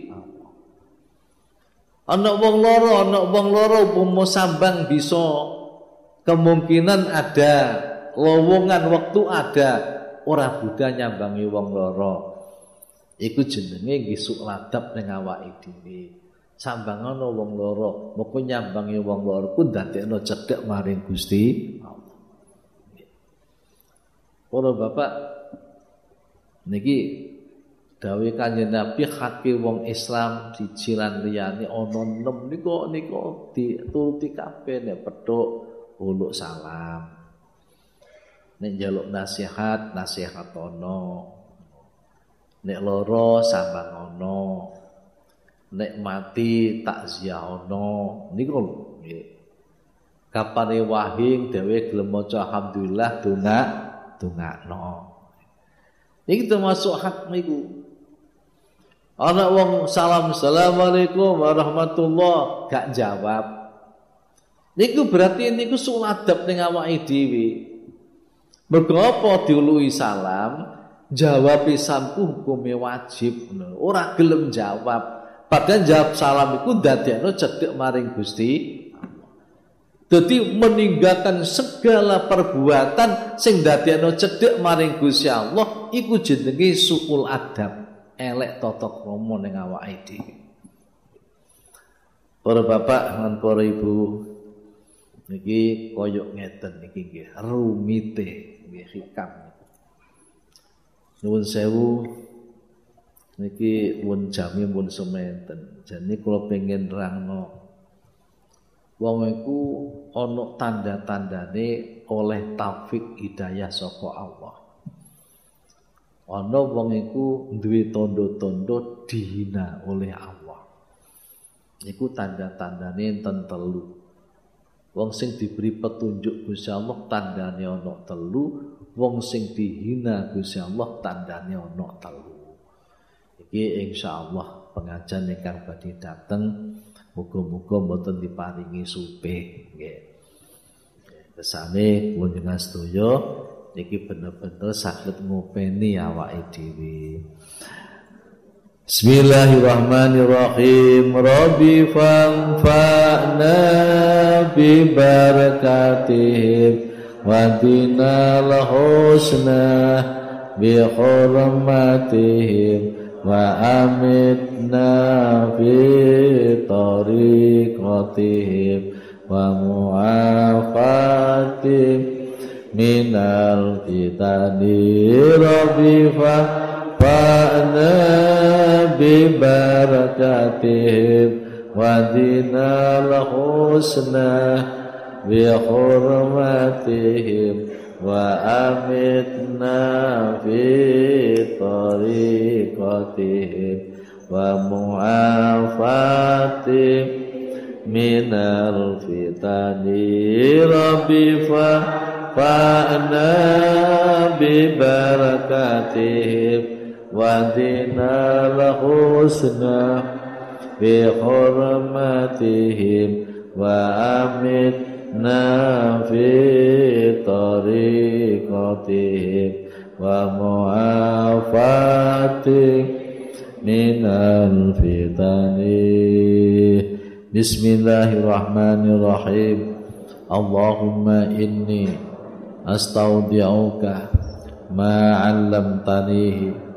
Allah. Ana wong loro upama sambang bisa kemungkinan ada, lowongan waktu ada, ora budal nyambangi wong loro. Iku jenenge nggih suul adab ning awake dhewe. Sambangana wong loro, moko nyambangi wong loro ku ndadekno cedhek maring Gusti Allah. Para bapak niki dawuh Kanjeng Nabi hake wong Islam siji lan liyane ana 6 niku dituruti kabeh nek petuk uluk salam. Nek njaluk nasihat ana. Nek loro sambang ana. Nek mati takziah ana niku lho nggih. Kapane wahing dhewe gelem maca alhamdulillah dongakno. Niki termasuk hak niku. Ana wong salam assalamualaikum warahmatullah gak jawab. Niku berarti niku suul adab ning awake dhewe. Mergo apa diului salam, jawab pisanku hukume wajib. Ora gelem jawab. Padahal jawab salam iku dadekno cedhek maring Gusti Allah. Dadi meninggalkan segala perbuatan sing dadekno cedhek maring Gusti Allah iku jenenge suul adab, elek tata krama ning awake dhewe. Para bapak lan para ibu, niki koyok ngeten niki nggih rumite nggih hikam. Nuwun sewu niki pun jami pun sementen. Jane kula pengen nerangno wong iku ana tanda-tandane oleh taufik hidayah saka Allah. Ana wong iku duwe tanda-tanda dihina oleh Allah. Iku tanda-tandane enten telu. Wong sing diberi petunjuk Gusti Allah tandane ana telu, wong sing dihina Gusti Allah tandane ana telu. Iki insyaallah pengajian ingkang badhe dateng muga-muga mboten diparingi supih nggih. Kesane kunjungan sedaya niki bener-bener saged ngopeni awake dhewe. Bismillahirrahmanirrahim. Rabbi fanfa'na bi barakatihim wa dinal husna bi hurmatihim wa amitna fi tariqatihim wa mu'afatihim minal fitani rabbi fa'na bi barakatihim wa dinal husna bi hurmatihim wa amitna fi tariqatihim wa mu'afatihim minal fitani rabbi fa'na bi barakatihim wa dinal husna bi hurmatihim wa amitna fi tariqatihim wa mu'afatihim minal fitani. Bismillahirrahmanirrahim. Allahumma inni astaudi'uka ma 'allamtanihi